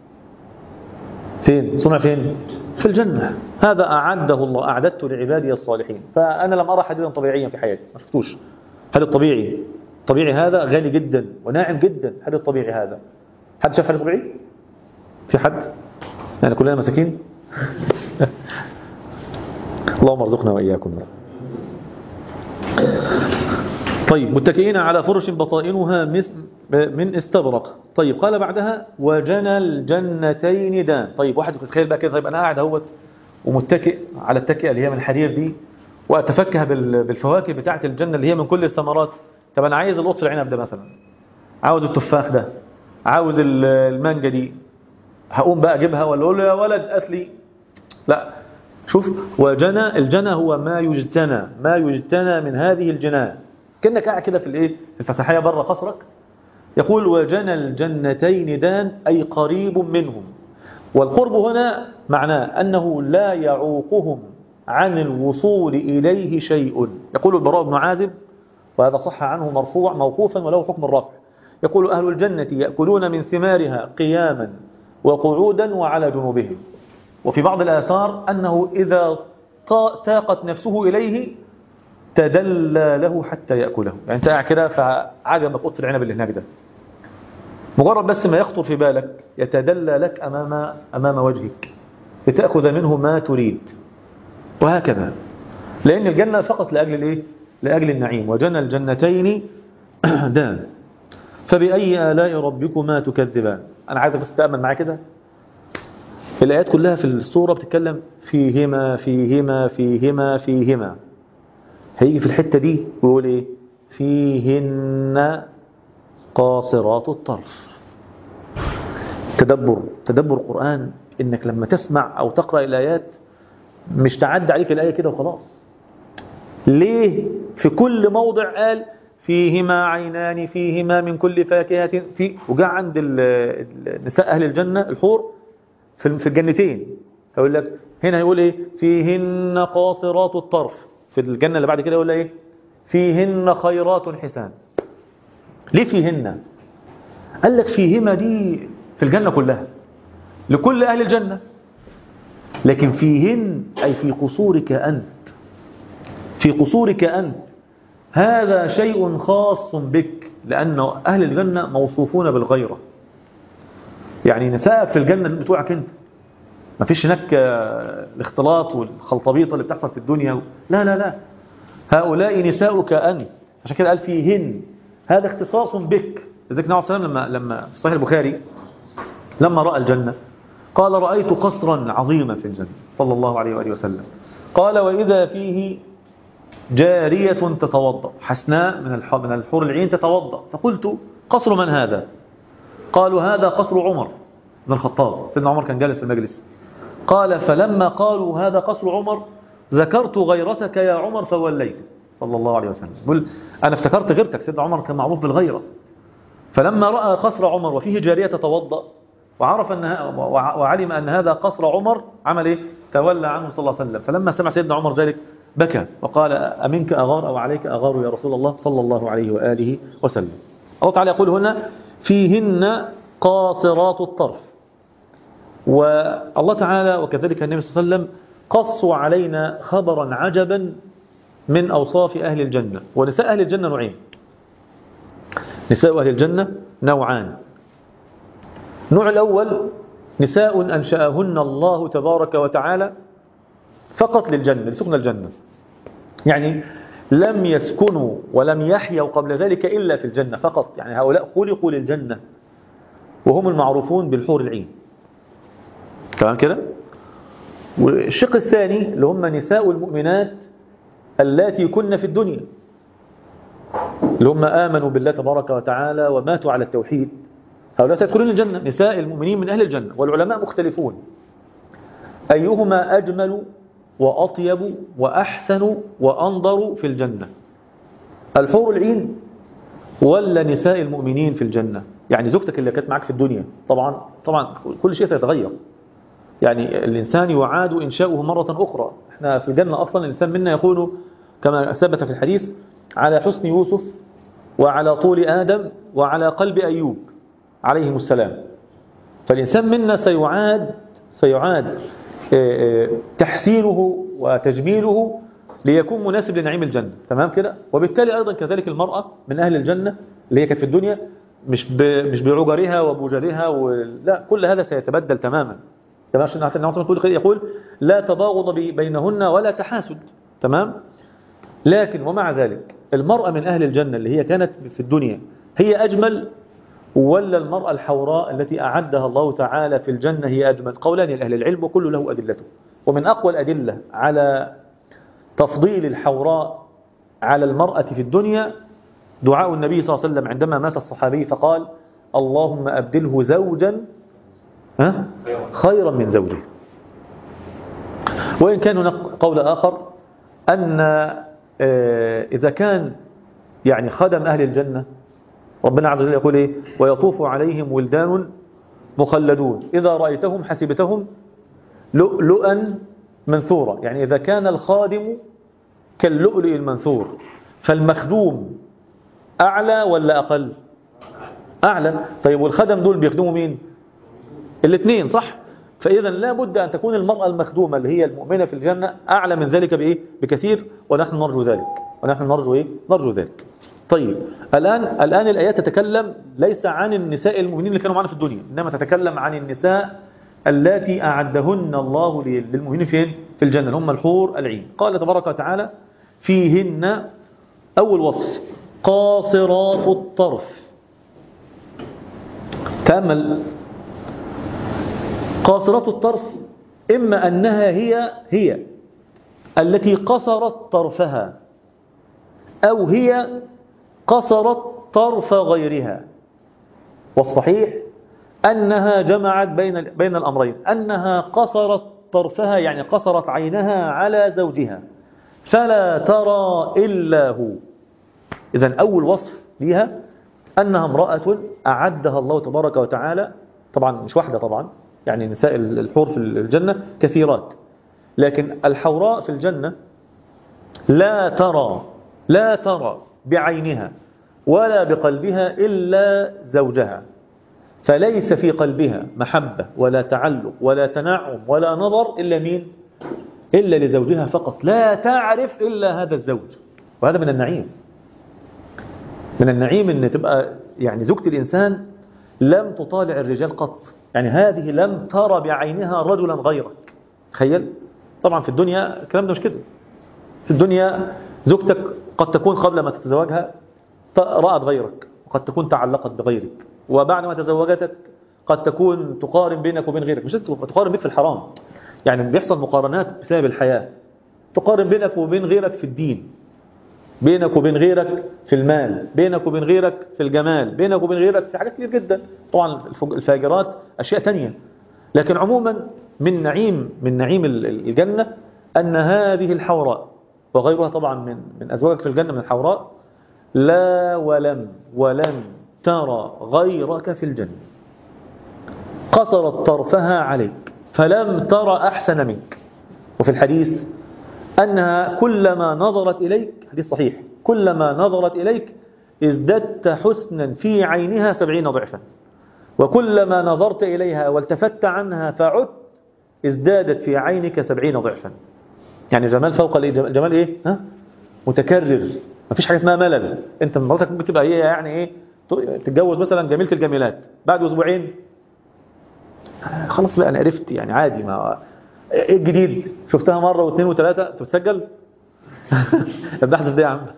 فين؟ صنع فين؟ في الجنة. هذا أعده الله، أعددته لعبادي الصالحين. فأنا لم أرى حديدا طبيعيا في حياتي، ما شفتوش. حديد طبيعي طبيعي هذا غالي جدا وناعم جدا. حديد طبيعي هذا، حد شاف حديد طبيعي؟ في حد؟ يعني كلنا مساكين. اللهم ارزقنا وإياكم. طيب متكئين على فرش بطائنها من استبرق. طيب قال بعدها وجنى الجنتين دان. طيب واحد يتخيل بقى كده، طيب أنا قاعد اهوت ومتكئ على التكئة اللي هي من الحرير دي، وأتفكه بالفواكه بتاعة الجنة اللي هي من كل الثمرات. طب أنا عايز القطف العنب ده مثلا، عاوز التفاح ده، عاوز المانجا دي، هقوم بقى أجيبها ولا أقول له يا ولد أتلي؟ لا. شوف وجنى، الجنى هو ما يجتنى، ما يجتنى من هذه الجنان. كأنك قاعد كده في الايه؟ في الفسحية بره قصرك. يقول وجنى الجنتين دان أي قريب منهم. والقرب هنا معناه أنه لا يعوقهم عن الوصول إليه شيء. يقول البراء بن عازب، وهذا صح عنه مرفوع موقوفا وله حكم الرفع، يقول أهل الجنة يأكلون من ثمارها قياما وقعودا وعلى جنوبهم. وفي بعض الآثار أنه إذا تاقت نفسه إليه تدلى له حتى يأكله. يعني أنت قاعد كده فعجبك قطر العنب اللي هناك ده، مجرد بس ما يخطر في بالك يتدلى لك أمام أمام وجهك لتأخذ منه ما تريد. وهكذا، لأن الجنة فقط لأجل الإيه؟ لأجل النعيم. وجنى الجنتين دان فبأي آلاء ربكما تكذبان. أنا عايزك بس تأمل معايا كده، الآيات كلها في السورة بتتكلم فيهما فيهما فيهما فيهما. هيجي في الحتة دي ويقول إيه؟ فيهن قاصرات الطرف. تدبر تدبر القرآن، إنك لما تسمع أو تقرأ الآيات مش تعدي عليك الآية كده وخلاص. ليه في كل موضع قال فيهما عينان فيهما من كل فاكهة في، وجاء عند النساء أهل الجنة الحور في الجنتين هيقول لك هنا هيقول إيه؟ فيهن قاصرات الطرف. في الجنة اللي بعد كده يقول إيه؟ فيهن خيرات حسان. ليه فيهن؟ قال لك فيهما دي في الجنة كلها لكل أهل الجنة، لكن فيهن أي في قصورك أنت، في قصورك أنت. هذا شيء خاص بك، لأن أهل الجنة موصوفون بالغيرة. يعني نساءك في الجنة بتوعك أنت، ما فيش هناك الاختلاط والخلطبيطة اللي بتحصل في الدنيا. لا لا لا، هؤلاء نساؤك أنت. عشان كده قال فيهن، هذا اختصاص بك. لذلك النبي صلى الله عليه وسلم لما لما في صحيح البخاري لما رأى الجنة قال رأيت قصرا عظيما في الجنة صلى الله عليه وآله وسلم. قال وإذا فيه جارية تتوضأ، حسناء من من الحور العين تتوضأ. فقلت قصر من هذا؟ قالوا هذا قصر عمر بن الخطاب. سيدنا عمر كان جالس في المجلس. قال فلما قالوا هذا قصر عمر ذكرت غيرتك يا عمر فوليت صلى الله عليه وسلم. يقول أنا افتكرت غيرتك. سيدنا عمر كان معروف بالغيرة. فلما رأى قصر عمر وفيه جارية تتوضأ وعرف أن وعلم أن هذا قصر عمر، عمل إيه؟ تولى عنه صلى الله عليه وسلم. فلما سمع سيدنا عمر ذلك بكى وقال أمنك أغار أو عليك أغار يا رسول الله صلى الله عليه وآله وسلم. الله تعالى يقول هنا فيهن قاصرات الطرف. والله تعالى وكذلك النبي صلى الله عليه وسلم قصوا علينا خبرا عجبا من أوصاف أهل الجنة. ونساء أهل الجنة نوعين، نساء أهل الجنة نوعان. النوع الأول نساء أنشأهن الله تبارك وتعالى فقط للجنة، لسكن الجنة، يعني لم يسكنوا ولم يحيوا قبل ذلك إلا في الجنة فقط. يعني هؤلاء خلقوا للجنة وهم المعروفون بالحور العين. تمام كده؟ والشق الثاني اللي هم نساء المؤمنات اللاتي كن في الدنيا، اللي هم آمنوا بالله تبارك وتعالى وماتوا على التوحيد، هؤلاء سيدخلون الجنة، نساء المؤمنين من أهل الجنة. والعلماء مختلفون أيهما أجمل وأطيب وأحسن وأنظر في الجنة، الحور العين ولا نساء المؤمنين في الجنة؟ يعني زوجتك اللي كانت معك في الدنيا، طبعا طبعا كل شيء سيتغير، يعني الإنسان يعاد إنشاؤه مرة أخرى. احنا في الجنة أصلا الإنسان منا يكون كما ثبت في الحديث على حسن يوسف وعلى طول آدم وعلى قلب أيوب عليهم السلام. فالإنسان منا سيعاد سيعاد تحسينه وتجميله ليكون مناسب لنعيم الجنة. تمام كده؟ وبالتالي أيضا كذلك المرأة من أهل الجنة اللي هي كانت في الدنيا مش مش بعجرها وبوجرها لا، كل هذا سيتبدل تماما. تمام؟ عشان حتى النبي يقول لا تباغض بينهن ولا تحاسد. تمام؟ لكن ومع ذلك المرأة من أهل الجنة اللي هي كانت في الدنيا هي أجمل ولا المرأة الحوراء التي أعدها الله تعالى في الجنة هي أجمل؟ قولان لأهل العلم وكل له أدلته. ومن أقوى الأدلة على تفضيل الحوراء على المرأة في الدنيا دعاء النبي صلى الله عليه وسلم عندما مات الصحابي فقال اللهم أبدله زوجا خيرا من زوجه. وإن كان هناك قول آخر أن إذا كان يعني خدم أهل الجنة ربنا عز وجل يقول إيه ويطوف عليهم ولدان مخلدون إذا رأيتهم حسبتهم لؤلؤا منثورا. يعني إذا كان الخادم كاللؤلؤ المنثور فالمخدوم أعلى ولا أقل؟ أعلى. طيب والخدم دول بيخدموا مين؟ الاثنين صح؟ فإذا لا بد أن تكون المرأة المخدومة اللي هي المؤمنة في الجنة أعلى من ذلك بإيه؟ بكثير. ونحن نرجو ذلك ونحن نرجو إيه؟ نرجو ذلك. طيب الآن الآن الآيات تتكلم ليس عن النساء المؤمنين اللي كانوا معنا في الدنيا، إنما تتكلم عن النساء اللاتي أعدهن الله للمؤمنين فين؟ في الجنة، هم الحور العين. قال تبارك وتعالى فيهن أول وصف قاصرات الطرف. تأمل قاصرات الطرف، إما أنها هي هي التي قصرت طرفها أو هي قصرت طرف غيرها. والصحيح أنها جمعت بين بين الأمرين، أنها قصرت طرفها يعني قصرت عينها على زوجها فلا ترى إلا هو. إذن أول وصف لها أنها امرأة أعدها الله تبارك وتعالى، طبعا مش واحدة طبعا، يعني نساء الحور في الجنة كثيرات، لكن الحوراء في الجنة لا ترى لا ترى بعينها ولا بقلبها إلا زوجها، فليس في قلبها محبة ولا تعلق ولا تنعم ولا نظر إلا مين؟ إلا لزوجها فقط، لا تعرف إلا هذا الزوج. وهذا من النعيم، من النعيم أن تبقى يعني زوجة الإنسان لم تطالع الرجال قط، يعني هذه لم ترى بعينها رجلا غيرك. تخيل. طبعا في الدنيا الكلام ده مش كده. في الدنيا زوجتك قد تكون قبل ما تتزوجها رأت غيرك وقد تكون تعلقت بغيرك، وبعد ما تزوجتك قد تكون تقارن بينك وبين غيرك، مش تقارن بيك في الحرام، يعني بيحصل مقارنات بسبب الحياة، تقارن بينك وبين غيرك في الدين، بينك وبين غيرك في المال، بينك وبين غيرك في الجمال، بينك وبين غيرك في حاجات كتير جدا. طبعا الفاجرات أشياء تانية، لكن عموما من نعيم من نعيم الجنة أن هذه الحوراء وغيرها طبعا من من أزواجك في الجنة من الحوراء لا ولم ولن ترى غيرك في الجنة. قصرت طرفها عليك فلم تر أحسن منك. وفي الحديث أنها كلما نظرت إليك، حديث صحيح، كلما نظرت إليك ازددت حسنا في عينها سبعين ضعفا، وكلما نظرت إليها والتفت عنها فعدت ازدادت في عينك سبعين ضعفا. يعني جمال فوق الإيه؟ جمال إيه؟ ها؟ متكرر، ما فيش حاجة اسمها ملل. أنت مراتك ممكن تبقى هي يعني إيه، تتجوز مثلا جميلة الجميلات، بعد أسبوعين خلاص بقى أنا عرفت يعني عادي، ما إيه الجديد؟ شفتها مرة واثنين وثلاثة تتسجل بحث في دي يا عم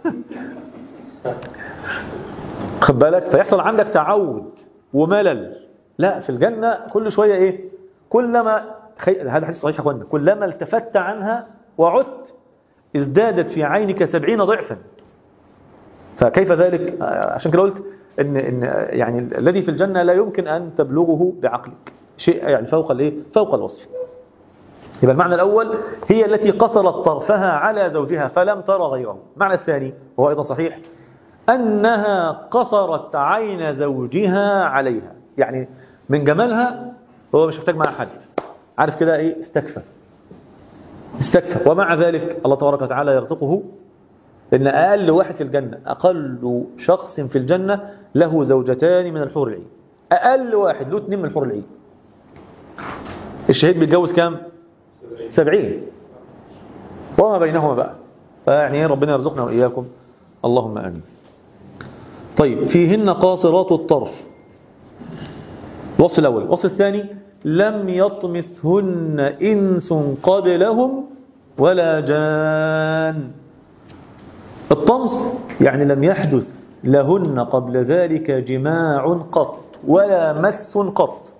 خد بالك، فيحصل عندك تعود وملل. لا، في الجنة كل شوية إيه، كلما خي... هذا حديث صحيح يا اخوانا، كلما التفت عنها وعدت ازدادت في عينك سبعين ضعفا. فكيف ذلك؟ عشان كده قلت إن, إن يعني الذي في الجنة لا يمكن أن تبلغه بعقلك، شيء يعني فوق الايه، فوق الوصف. يبقى المعنى الأول هي التي قصرت طرفها على زوجها فلم ترى غيره. المعنى الثاني وهو أيضا صحيح أنها قصرت عين زوجها عليها، يعني من جمالها هو مش محتاج معها حد، عارف كده ايه، استكفى استكفى. ومع ذلك الله تبارك وتعالى يرزقه، لأن أقل واحد في الجنة، أقل شخص في الجنة له زوجتان من الحور العين، أقل واحد له اثنين من الحور العين. الشهيد بيتجوز كام؟ سبعين وما بينهما بقى. فيعني ربنا يرزقنا وإياكم، اللهم آمين. طيب، فيهن قاصرات الطرف، الوصف الأول. الوصف الثاني لم يطمثهن إنس قبلهم ولا جان. الطمس يعني لم يحدث لهن قبل ذلك جماع قط ولا مس قط.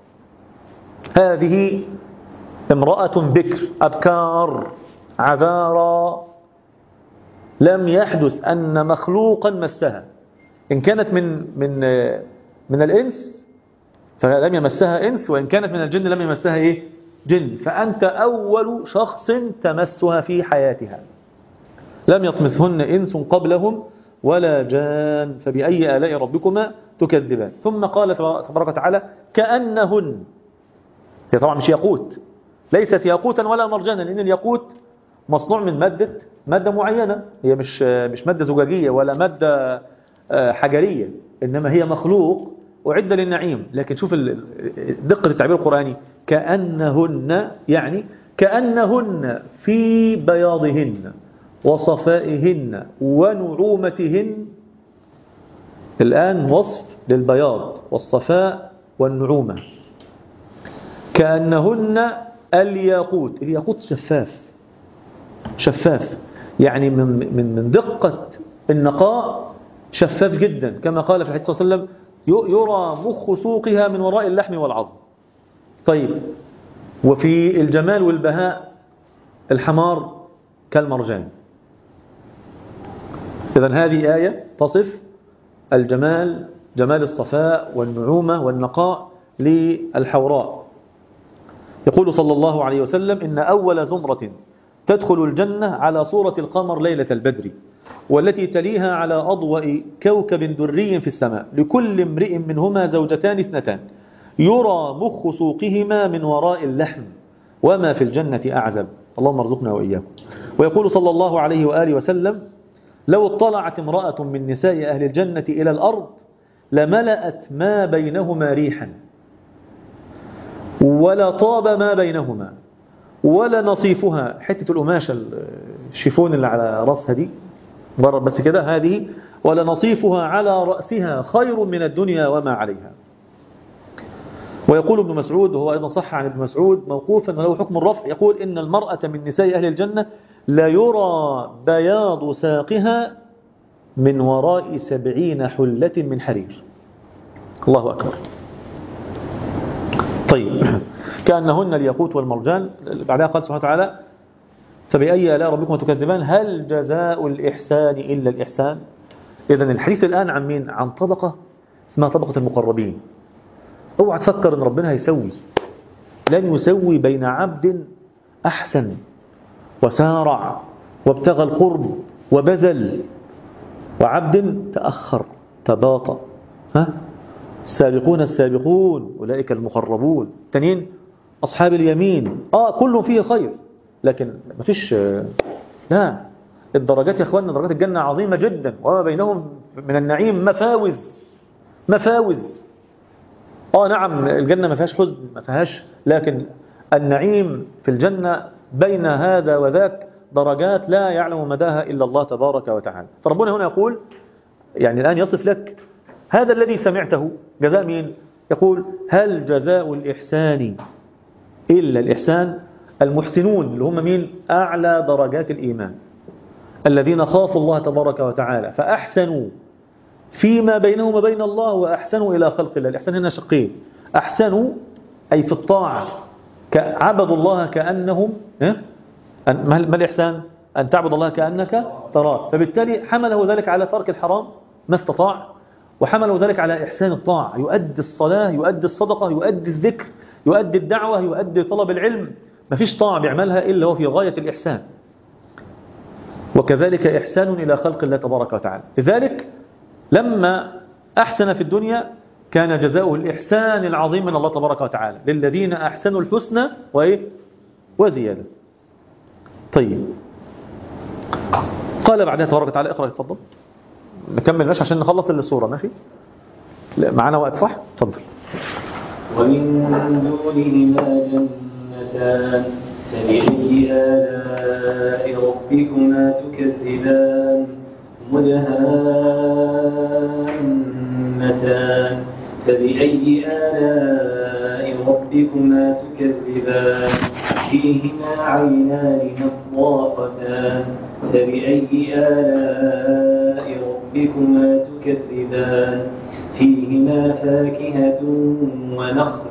هذه امرأة بكر أبكار عذارى، لم يحدث أن مخلوقا مسها، إن كانت من من من الإنس فلم يمسها إنس، وإن كانت من الجن لم يمسها إيه؟ جن. فأنت أول شخص تمسها في حياتها. لم يطمثهن إنس قبلهم ولا جان فبأي آلاء ربكما تكذبان. ثم قال تبارك وتعالى كأنهن، هي طبعا مش ياقوت، ليست ياقوتا ولا مرجانا، لأن الياقوت مصنوع من مادة مادة معينة، هي مش مش مادة زجاجية ولا مادة حجرية، إنما هي مخلوق أعد للنعيم. لكن شوف دقة التعبير القرآني، كأنهن يعني كأنهن في بياضهن وصفائهن ونعومتهن. الآن وصف للبياض والصفاء والنعومة. كأنهن الياقوت، الياقوت شفاف شفاف، يعني من من من دقة النقاء شفاف جدا، كما قال في الحديث صلى الله عليه وسلم يرى مخ سوقها من وراء اللحم والعظم. طيب، وفي الجمال والبهاء الحمار كالمرجان. إذن هذه آية تصف الجمال، جمال الصفاء والنعومة والنقاء للحوراء. يقول صلى الله عليه وسلم إن أول زمرة تدخل الجنة على صورة القمر ليلة البدر، والتي تليها على أضواء كوكب دري في السماء، لكل امرئ منهما زوجتان اثنتان يرى مخ سوقهما من وراء اللحم، وما في الجنة أعزب. اللهم ارزقنا وإياكم. ويقول صلى الله عليه وآله وسلم لو اطلعت امرأة من نساء أهل الجنة إلى الأرض لملأت ما بينهما ريحا، ولا طاب ما بينهما، ولا نصيفها، حتة القماشة الشيفون اللي على رأسها دي مرة بس كده هذه، ولا نصيفها على رأسها خير من الدنيا وما عليها. ويقول ابن مسعود، وهو أيضا صح عن ابن مسعود موقوفا وله حكم الرفع، يقول إن المرأة من نساء أهل الجنة لا يرى بياض ساقها من وراء سبعين حلة من حرير. الله أكبر. طيب، كأنهن الياقوت والمرجان. بعدها قال سبحانه وتعالى فبأي آلاء ربكم تكذبان هل جزاء الإحسان إلا الإحسان. إذن الحديث الآن عن مين؟ عن طبقة اسمها طبقة المقربين. اوعى تفكر ان ربنا هيسوي، لن يسوي بين عبد أحسن وسارع وابتغى القرب وبذل وعبد تأخر تباطأ. ها؟ السابقون السابقون أولئك المقربون. التانيين أصحاب اليمين، آه كله فيه خير، لكن مفيش لا. الدرجات يا أخواننا درجات الجنة عظيمة جدا، وما بينهم من النعيم مفاوز مفاوز. آه نعم الجنة ما فيهاش حزن ما فيهاش، لكن النعيم في الجنة بين هذا وذاك درجات لا يعلم مداها إلا الله تبارك وتعالى. فربنا هنا يقول يعني الآن يصف لك هذا الذي سمعته جزاء مين؟ يقول هل جزاء الإحسان إلا الإحسان؟ المحسنون اللي هم مين؟ أعلى درجات الإيمان، الذين خافوا الله تبارك وتعالى فأحسنوا فيما بينهم وبين الله وأحسنوا إلى خلق الله. الإحسان هنا شقين، أحسنوا أي في الطاعة، عبدوا الله كأنهم ما الإحسان؟ أن تعبد الله كأنك تراه، فبالتالي حمله ذلك على ترك الحرام ما استطاع، وحمله ذلك على إحسان الطاعة، يؤدي الصلاة يؤدي الصدقة يؤدي الذكر يؤدي الدعوة يؤدي طلب العلم، ما فيش طاعة بيعملها إلا هو في غاية الإحسان. وكذلك إحسان إلى خلق الله تبارك وتعالى. لذلك لما أحسن في الدنيا كان جزاؤه الإحسان العظيم من الله تبارك وتعالى، للذين أحسنوا الحسنى وإيه؟ وزيادة. طيب قال بعدها تبارك وتعالى اقرأ اتفضل نكمل ماشي عشان نخلص الصورة ماشي معانا وقت صح؟ اتفضل. ومن دونهما جنتان فبأي آلاء ربكما تكذبان مدهامتان فبأي آلاء ربكما تكذبان فيهما عينان نضاختان فبأي آلاء ربكما تكذبان فيهما فاكهة ونخل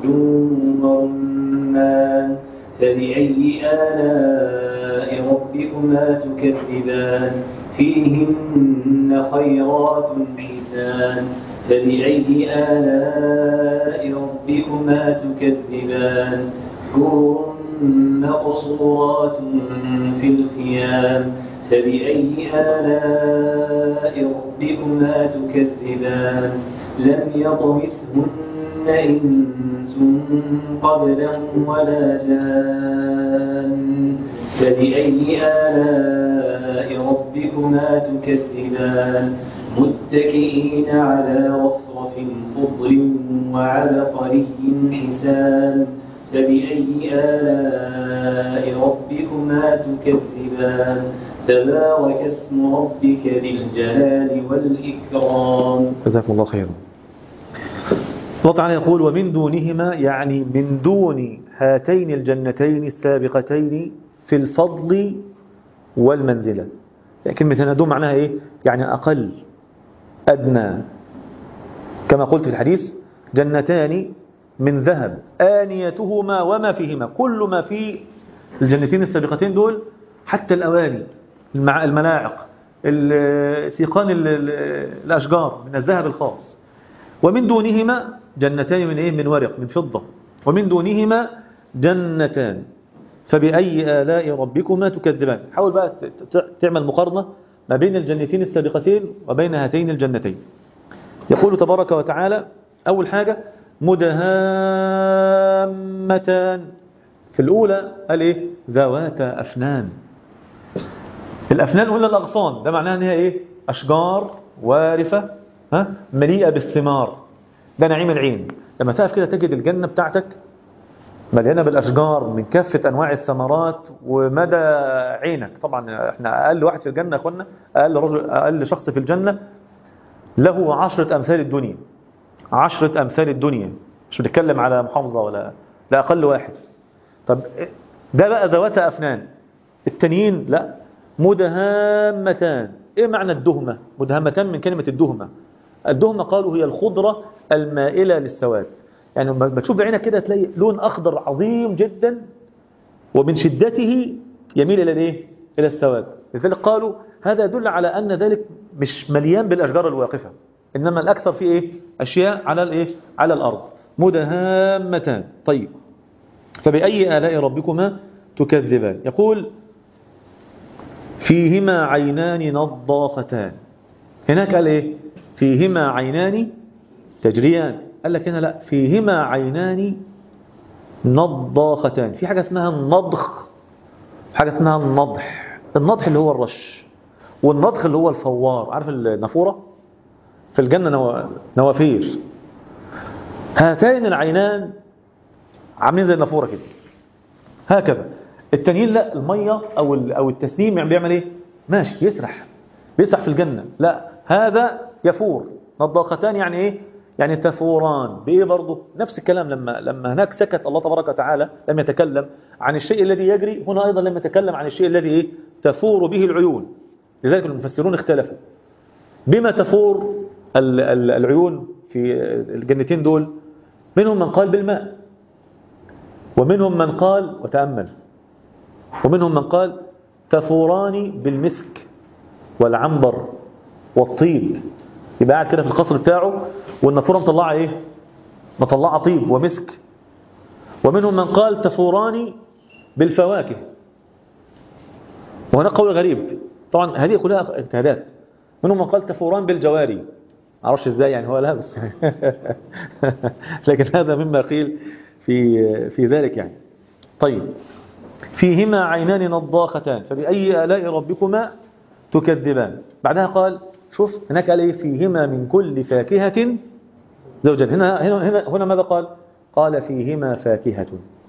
ورمان فبأي آلاء ربكما تكذبان فيهن خيرات حسان فبأي آلاء ربكما تكذبان حور مقصورات في الخيام فبأي آلاء ربكما تكذبان لم يطمثهن إنس قبلهم ولا جان فبأي آلاء ربكما تكذبان متكئين على رفرف خضر وعبقري حسان فبأي آلاء ربكما تكذبان تبارك اسم ربك ذي الجلال والإكرام. جزاكم الله خيرا. الله تعالى يقول ومن دونهما يعني من دون هاتين الجنتين السابقتين في الفضل والمنزلة. يعني كلمة هنا دون معناها إيه؟ يعني أقل أدنى. كما قلت في الحديث جنتان من ذهب آنيتهما وما فيهما، كل ما في الجنتين السابقتين دول حتى الأواني الملاعق سيقان الأشجار من الذهب الخاص. ومن دونهما جنتان من إيه؟ من ورق من فضة. ومن دونهما جنتان فبأي آلاء ربكما تكذبان. حاول بقى تعمل مقارنة ما بين الجنتين السابقتين وبين هاتين الجنتين. يقول تبارك وتعالى أول حاجة مدهامتان، في الأولى قال إيه؟ ذواتا أفنان. الأفنان قلنا الأغصان، ده معناها أنها إيه؟ أشجار وارفة ها مليئة بالثمار، ده نعيم العين. لما تقف كده تجد الجنة بتاعتك مليانة بالأشجار من كافة أنواع الثمرات ومدى عينك. طبعا احنا أقل واحد في الجنة أخوانا، أقل, رجل أقل شخص في الجنة له عشرة أمثال الدنيا، عشرة أمثال الدنيا، مش بنتكلم على محافظة ولا لا، أقل واحد. طب ده بقى ذوات أفنان. التانيين لا مدهامتان. إيه معنى الدهمة؟ مدهامتان من كلمة الدهمة. الدهمة قالوا هي الخضرة المائلة للسواد، يعني لما تشوف بعينك كده تلاقي لون أخضر عظيم جدا ومن شدته يميل إلى الإيه؟ إلى السواد. لذلك قالوا هذا يدل على أن ذلك مش مليان بالأشجار الواقفة، إنما الأكثر في إيه؟ أشياء على الإيه؟ على الأرض. مدهامتان. طيب فبأي آلاء ربكما تكذبان. يقول فيهما عينان نضاختان. هناك قال إيه؟ فيهما عينان تجريان. قال لك هنا لا، فيهما عينان نضاختان. في حاجة اسمها النضخ، حاجة اسمها النضح. النضح اللي هو الرش، والنضخ اللي هو الفوار. عارف النافورة؟ في الجنة نوا... نوافير. هاتين العينان عاملين زي النافورة كده هكذا. التانيين لا، المية أو أو التسنيم يعني بيعمل إيه؟ ماشي يسرح، بيسرح في الجنة. لا، هذا يفور. نضاختان يعني إيه؟ يعني تفوران بإيه برضه؟ نفس الكلام. لما لما هناك سكت الله تبارك وتعالى لم يتكلم عن الشيء الذي يجري، هنا أيضا لم يتكلم عن الشيء الذي إيه؟ تفور به العيون. لذلك المفسرون اختلفوا بما تفور العيون في الجنتين دول. منهم من قال بالماء، ومنهم من قال وتأمل، ومنهم من قال تفوران بالمسك والعنبر والطيب. يبقى قاعد كده في القصر بتاعه والنافورة مطلعة ايه؟ مطلعة طيب ومسك. ومنهم من قال تفوران بالفواكه. وهنا قول غريب طبعا، هذه كلها اجتهادات. منهم من قال تفوران بالجواري، معرفش ازاي يعني هو لابس لكن هذا مما قيل في في ذلك يعني. طيب، فيهما عينان نضاختان فبأي آلاء ربكما تكذبان. بعدها قال شوف هناك قال ايه؟ فيهما من كل فاكهة زوجان. هنا هنا هنا هنا ماذا قال؟ قال فيهما فاكهة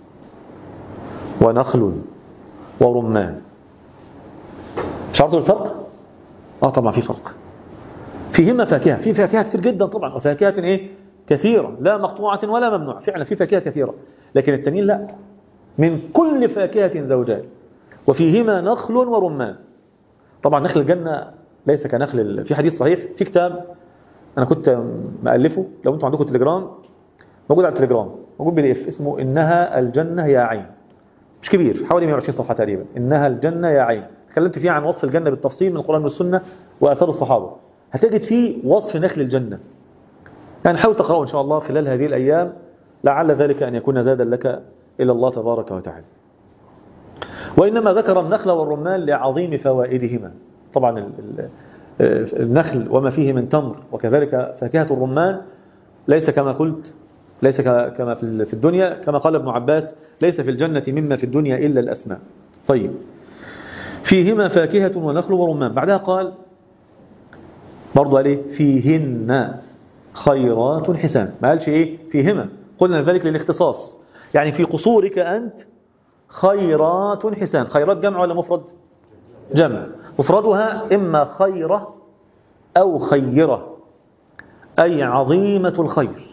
ونخل ورمان. مش عارفوا الفرق؟ اه طبعا في فرق. فيهما فاكهة، في فاكهة كثير جدا طبعا، وفاكهة ايه؟ كثيرة، لا مقطوعة ولا ممنوع. فعلا في فاكهة كثيرة، لكن التانيين لا. من كل فاكهة زوجان وفيهما نخل ورمان. طبعا نخل الجنة ليس كنخل. في حديث صحيح في كتاب أنا كنت مألفه، لو أنتم عندكم تليجرام موجود على التليجرام، موجود بي دي اف، اسمه إنها الجنة يا عين. مش كبير، حوالي مئة وعشرين صفحة تقريبا. إنها الجنة يا عين. تكلمت فيه عن وصف الجنة بالتفصيل من القرآن والسنة وآثار الصحابة. هتجد فيه وصف نخل الجنة. يعني حاول تقرأه إن شاء الله خلال هذه الأيام، لعل ذلك أن يكون زادا لك إلى الله تبارك وتعالى. وإنما ذكر النخل والرمان لعظيم فوائدهما. طبعا النخل وما فيه من تمر، وكذلك فاكهة الرمان ليس كما قلت، ليس كما في الدنيا، كما قال ابن عباس ليس في الجنة مما في الدنيا إلا الأسماء. طيب، فيهما فاكهة ونخل ورمان. بعدها قال برضو عليه فيهن خيرات حسان. ما قالش إيه فيهما، قلنا ذلك للاختصاص. يعني في قصورك أنت خيرات حسان. خيرات جمع ولا مفرد؟ جمع. مفردها إما خيرة أو خيرة، أي عظيمة الخير.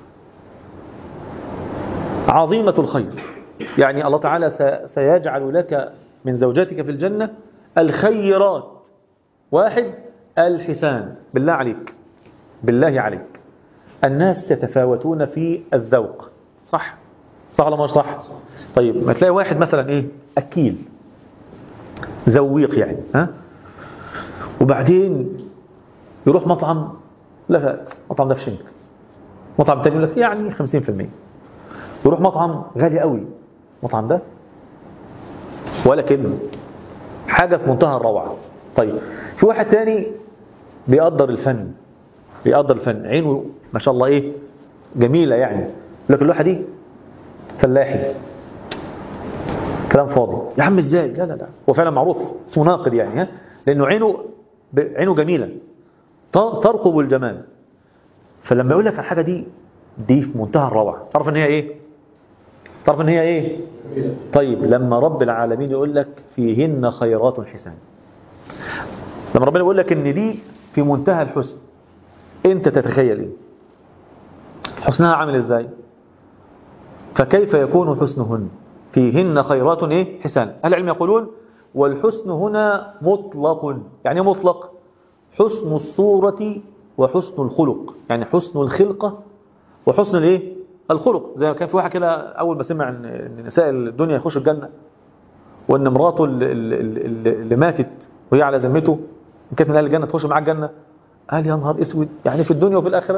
عظيمة الخير يعني الله تعالى سيجعل لك من زوجاتك في الجنة الخيرات. واحد الحسان. بالله عليك، بالله عليك، الناس يتفاوتون في الذوق، صح؟ صح ولا مش صح؟ طيب، ما تلاقي واحد مثلا ايه أكيل ذويق يعني، ها، وبعدين يروح مطعم، لا مطعم ده في شنك، مطعم تاني يقول لك يعني خمسين في المية، يروح مطعم غالي قوي، مطعم ده ولكن حاجة في منتهى الروعة. طيب، في واحد تاني بيقدر الفن، بيقدر الفن، عينه ما شاء الله ايه جميلة يعني، لكن اللوحة دي فلاحي، كلام فاضي يا عم ازاي؟ لا لا لا، هو فعلا معروف اسمه ناقد يعني، ها، لانه عينه عينه جميلة ترقب الجمال. فلما يقول لك الحاجة دي دي في منتهى الروعة، تعرف ان هي ايه؟ تعرف ان هي ايه؟ طيب، لما رب العالمين يقول لك فيهن خيرات حسان، لما ربنا يقول لك ان دي في منتهى الحسن، انت تتخيل ايه حسنها عامل ازاي؟ فكيف يكون حسنهن؟ فيهن خيرات ايه حسان. اهل العلم يقولون والحسن هنا مطلق. يعني مطلق حسن الصورة وحسن الخلق، يعني حسن الخلقة وحسن الايه الخلق. زي ما كان في واحد كده اول ما سمع ان نساء الدنيا يخشوا الجنة، وان مراته اللي, اللي, اللي ماتت وهي على ذمته كانت من اهل الجنة تخش معاه الجنة، قال يا نهار اسود، يعني في الدنيا وفي الاخرة.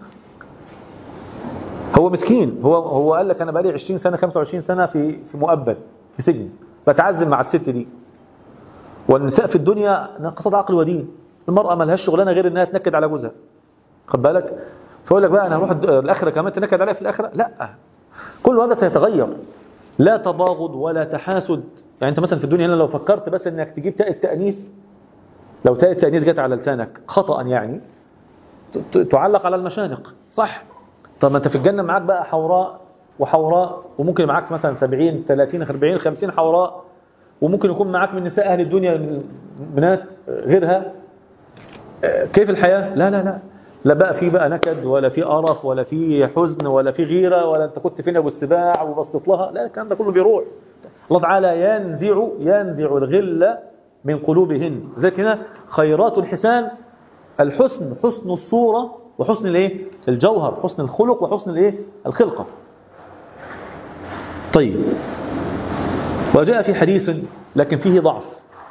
هو مسكين، هو هو قال لك انا بقالي عشرين سنة خمسة وعشرين سنة في في مؤبد في سجن بتعذب مع الست دي. والنساء في الدنيا ناقصات عقل ودين، المرأة ما لهاش شغلانه غير انها تنكد على جوزها، خد بالك. فيقول لك بقى انا هروح الاخره كمان تنكد عليها في الاخره؟ لا، كل هذا سيتغير. لا تباغض ولا تحاسد. يعني أنت مثلا في الدنيا هنا لو فكرت بس أنك تجيب تاء التأنيث، لو تاء التأنيث جت على لسانك خطأ يعني تعلق على المشانق، صح؟ طب ما أنت في الجنة معاك بقى حوراء وحوراء، وممكن معاك مثلا سبعين ثلاثين أربعين خمسين حوراء، وممكن يكون معاك من نساء أهل الدنيا من بنات غيرها. كيف الحياة؟ لا لا لا لا بقى في بقى نكد ولا في قرف ولا في حزن ولا في غيرة ولا أنت كنت فين أبو السباع وبصت لها، لا، الكلام ده كله بيروح. الله تعالى ينزع ينزع الغل من قلوبهن. ذلك هنا خيرات الحسان الحسن، حسن الصورة وحسن الايه الجوهر، حسن الخلق وحسن الايه الخلقة. طيب، وجاء في حديث لكن فيه ضعف،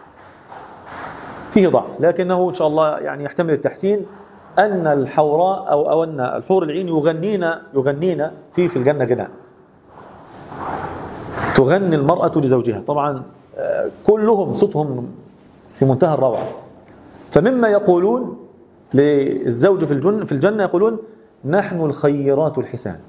فيه ضعف لكنه إن شاء الله يعني يحتمل التحسين، أن الحوراء أو, أو أن الحور العين يغنين يغنين في في الجنة غناء، تغني المرأة لزوجها. طبعا كلهم صوتهم في منتهى الروعة. فمما يقولون للزوج في الجنة, في الجنة يقولون نحن الخيرات الحسان.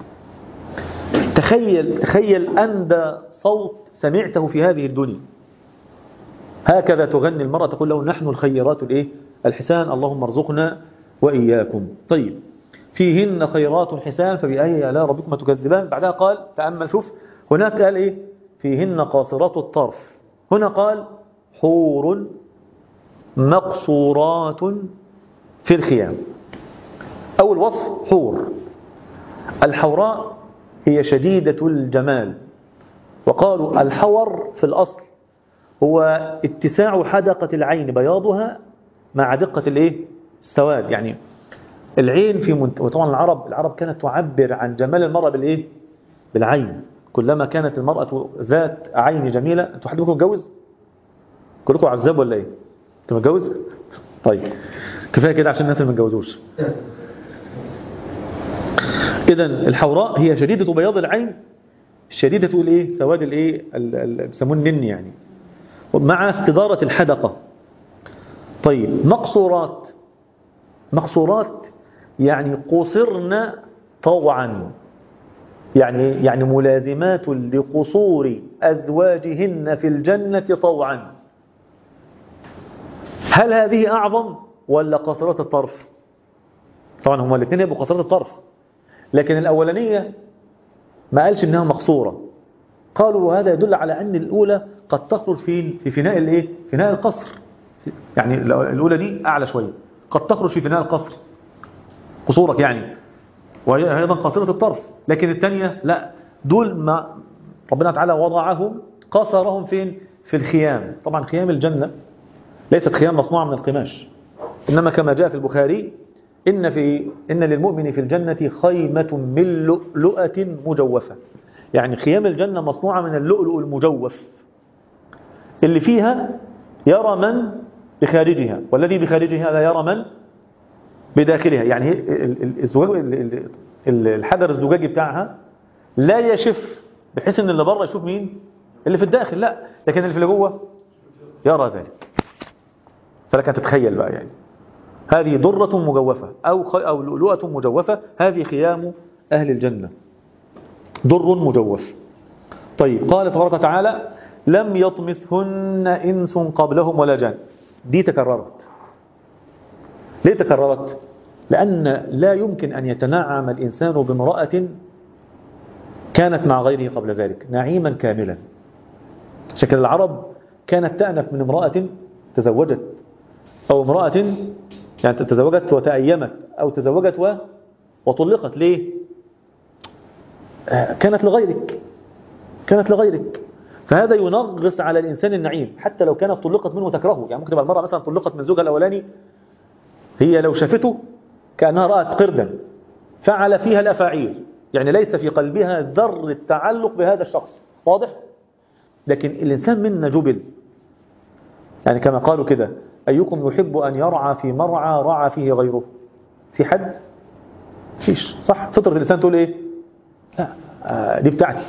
تخيل تخيل أندى صوت سمعته في هذه الدنيا، هكذا تغني المرأة تقول له نحن الخيرات الايه الحسان، اللهم ارزقنا وإياكم. طيب، فيهن خيرات حسان فبأي آلاء ربكما تكذبان. بعدها قال تأمل، شوف هناك قال ايه فيهن قاصرات الطرف، هنا قال حور مقصورات في الخيام. أول وصف حور. الحوراء هي شديدة الجمال، وقالوا الحور في الأصل هو اتساع حدقة العين بياضها مع دقة الايه السواد. يعني العين في منت... وطبعا العرب العرب كانت تعبر عن جمال المرأة بالايه بالعين. كلما كانت المرأة ذات عين جميلة. انتوا حد منكم متجوز؟ كلكم عزاب ولا ايه؟ انت متجوز؟ طيب كفايه كده عشان الناس اللي ما اتجوزوش. اذا الحوراء هي شديدة بياض العين، شديدة الايه سواد الايه بيسموه النن يعني، مع استدارة الحدقة. طيب، مقصورات. مقصورات يعني قصرن طوعا، يعني يعني ملازمات لقصور أزواجهن في الجنة طوعا. هل هذه أعظم ولا قصرات الطرف؟ طبعا هما الاثنين يبقوا قصرات الطرف، لكن الأولانية ما قالش إنها مقصورة. قالوا هذا يدل على أن الأولى قد تخرج في في فناء الايه فناء القصر. يعني الأولى دي أعلى شوية، قد تخرج في فناء القصر قصورك يعني، وهي أيضا قصيرة الطرف. لكن الثانية لا، دول ما ربنا تعالى وضعهم قصرهم فين؟ في الخيام. طبعا خيام الجنة ليست خيام مصنوعة من القماش، إنما كما جاء في البخاري إن في إن للمؤمن في الجنة خيمة من لؤلؤة مجوفة. يعني خيام الجنة مصنوعة من اللؤلؤ المجوف اللي فيها يرى من بخارجها، والذي بخارجها لا يرى من بداخلها. يعني الحجر الزجاجي بتاعها لا يشف بحيث ان اللي بره يشوف مين اللي في الداخل، لا، لكن اللي في جوه يرى ذلك. فلك ان تتخيل بقى، يعني هذه درة مجوفة أو أو لؤلؤة مجوفة، هذه خيام أهل الجنة، در مجوف. طيب، قال تبارك وتعالى لم يطمثهن إنس قبلهم ولا جان. دي تكررت. ليه تكررت؟ لأن لا يمكن أن يتنعم الإنسان بامرأة كانت مع غيره قبل ذلك نعيما كاملا. شكل العرب كانت تأنف من امرأة تزوجت، أو امرأة يعني تزوجت وتأيمت، أو تزوجت و... وطلقت. ليه؟ كانت لغيرك، كانت لغيرك. فهذا ينغص على الإنسان النعيم حتى لو كانت طلقت منه تكرهه. يعني ممكن تبقى المرأة مثلا طلقت من زوجها الأولاني، هي لو شافته كأنها رأت قردا فعل فيها الأفاعيل، يعني ليس في قلبها ذر التعلق بهذا الشخص، واضح؟ لكن الإنسان منا جبل، يعني كما قالوا كده أيكم يحب أن يرعى في مرعى رعى فيه غيره؟ في حد؟ فيش، صح؟ فطرة الإنسان تقول إيه؟ لا، آه دي بتاعتي،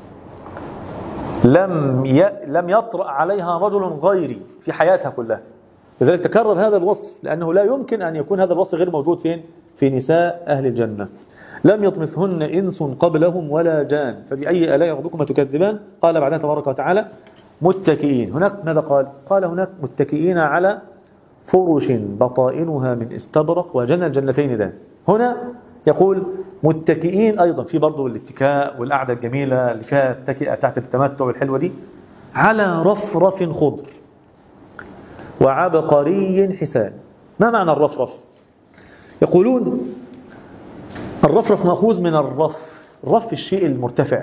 لم ي... لم يطرأ عليها رجل غيري في حياتها كلها. لذلك تكرر هذا الوصف، لأنه لا يمكن أن يكون هذا الوصف غير موجود فين؟ في نساء أهل الجنة. لم يطمثهن إنس قبلهم ولا جان فبأي آلاء ربكما تكذبان. قال بعدها تبارك وتعالى متكئين. هناك ماذا قال؟ قال هناك متكئين على فرش بطائنها من استبرق وجنى الجنتين دان. هنا يقول متكئين أيضا في برضه الاتكاء والقعدة الجميلة اللي فيها التكئة تحت التمتع والحلوة دي على رفرف خضر وعبقري حسان. ما معنى الرفرف؟ يقولون الرفرف مأخوذ من الرف، رف الشيء المرتفع.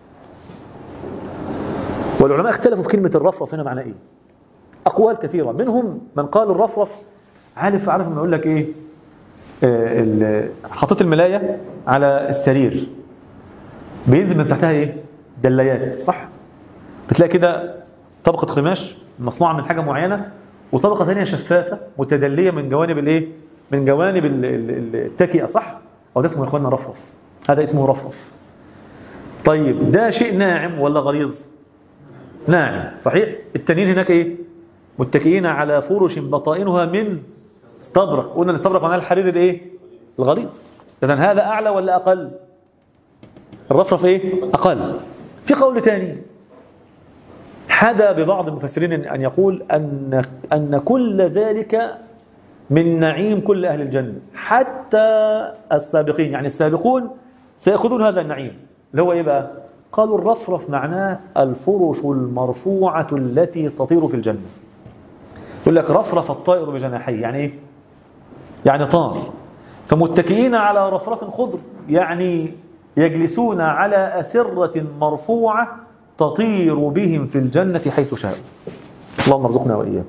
والعلماء اختلفوا في كلمة الرفرف هنا معنى ايه؟ أقوال كثيرة، منهم من قال الرفرف عارف عارف ما يقول لك ايه، آه حطيت الملاية على السرير بينزل من تحتها ايه؟ دليات، صح؟ بتلاقي كده طبقة قماش مصنوعة من حاجة معينة وطبقة ثانية شفافة متدلية من جوانب الايه؟ من جوانب التكئة، صح؟ أو ده اسمه يا اخوانا رفرف، هذا اسمه رفرف. طيب ده شيء ناعم ولا غليظ؟ ناعم، صحيح. التانيين هناك ايه؟ متكئين على فرش بطائنها من استبرق. قلنا الاستبرق معناها الحرير الايه؟ الغليظ. اذا هذا اعلى ولا اقل؟ الرفرف ايه؟ اقل. في قول ثاني حدا ببعض المفسرين ان يقول ان ان كل ذلك من نعيم كل اهل الجنه حتى السابقين، يعني السابقون سيأخذون هذا النعيم اللي هو ايه بقى؟ قالوا الرفرف معناه الفرش المرفوعة التي تطير في الجنة. يقول لك رفرف الطائر بجناحيه، يعني ايه؟ يعني طار. فمتكئين على رفرف خضر يعني يجلسون على أسرة مرفوعة تطير بهم في الجنة حيث شاء. اللهم ارزقنا وإياكم.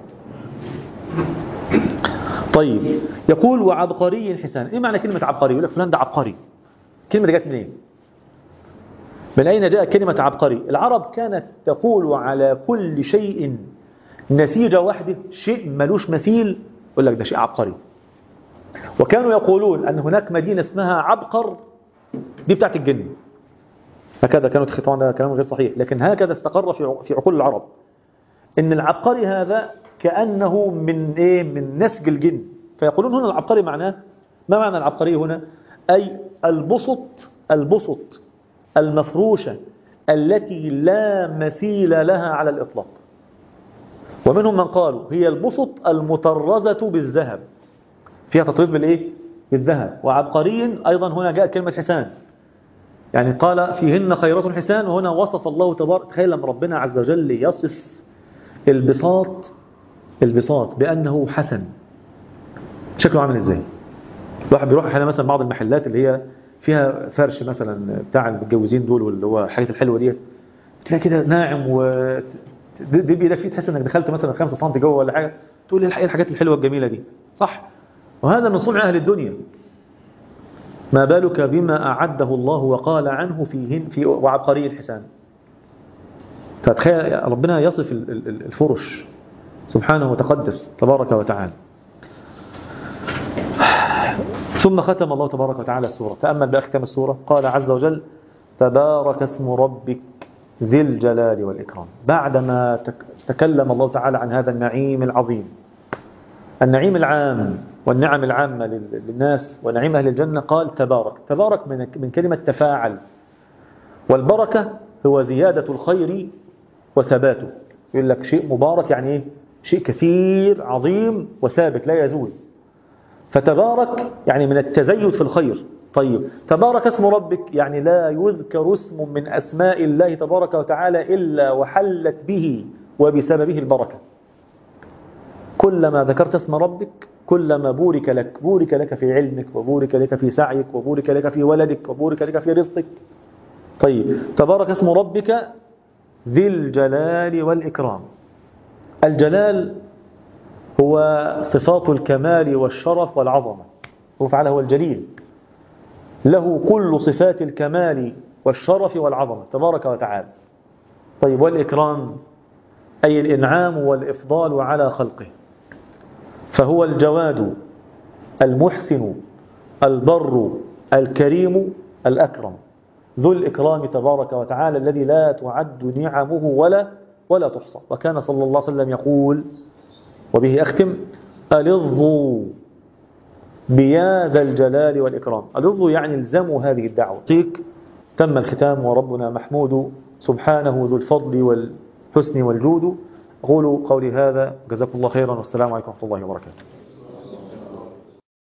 طيب يقول وعبقري حسان. ايه معنى كلمة عبقري؟ يقول لك فلان ده عبقري. كلمة دي جت منين؟ من أين جاءت كلمة عبقري؟ العرب كانت تقول على كل شيء نسيجة واحدة، شيء ملوش مثيل، يقول لك ده شيء عبقري. وكانوا يقولون أن هناك مدينة اسمها عبقر، دي بتاعت الجن. هكذا كانوا طبعا، ده كلام غير صحيح، لكن هكذا استقر في عقول العرب إن العبقري هذا كأنه من إيه؟ من نسج الجن. فيقولون هنا العبقري معناه، ما معنى العبقري هنا؟ أي البسط البسط المفروشة التي لا مثيل لها على الإطلاق. ومنهم من قالوا هي البسط المطرزة بالذهب، فيها تطريز بالإيه؟ بالذهب. وعبقري أيضا هنا جاءت كلمة حسان، يعني قال فيهن خيرات حسان. وهنا وصف الله تبارك، تخيل لما ربنا عز وجل يصف البساط البساط بأنه حسن، شكله عامل إزاي؟ الواحد بيروح أحيانا مثلا بعض المحلات اللي هي فيها فرش مثلا بتاع المتجوزين دول واللي هو الحاجات الحلوة دي، تلاقي كده ناعم و دي بيدك فيه، تحس انك دخلت مثلا خمسة سم جوه ولا حاجة، تقول ايه الحاجات الحلوة الجميلة دي، صح؟ وهذا من صنع أهل الدنيا. ما بالك بما أعده الله وقال عنه فيهن في وعبقري الحسان. فتخيل ربنا يصف الفرش سبحانه وتقدس تبارك وتعالى. ثم ختم الله تبارك وتعالى السورة. تأمل بأختم السورة، قال عز وجل تبارك اسم ربك ذي الجلال والإكرام. بعدما تكلم الله تعالى عن هذا النعيم العظيم، النعيم العام والنعم العامة للناس ونعيم أهل الجنة، قال تبارك. تبارك من كلمة تفاعل، والبركة هو زيادة الخير وثباته. يقول لك شيء مبارك يعني إيه؟ شيء كثير عظيم وثابت لا يزول. فتبارك يعني من التزيد في الخير. طيب تبارك اسم ربك يعني لا يذكر اسم من أسماء الله تبارك وتعالى إلا وحلت به وبسببه البركة. كلما ذكرت اسم ربك كلما بورك لك، بورك لك في علمك، وبورك لك في سعيك، وبورك لك في ولدك، وبورك لك في رزقك. طيب تبارك اسم ربك ذي الجلال والإكرام. الجلال هو صفات الكمال والشرف والعظمة، الله تعالى هو الجليل، له كل صفات الكمال والشرف والعظمة تبارك وتعالى. طيب والإكرام أي الإنعام والإفضال على خلقه، فهو الجواد المحسن البر الكريم الأكرم، ذو الإكرام تبارك وتعالى الذي لا تعد نعمه ولا ولا تحصى. وكان صلى الله عليه وسلم يقول، وبه أختم: ألظوا بيا ذا الجلال والإكرام. ألظوا يعني الزموا هذه الدعوة. طيق تم الختام وربنا محمود سبحانه ذو الفضل والحسن والجود. أقول قولي هذا، جزاكم الله خيرا، والسلام عليكم ورحمة الله وبركاته.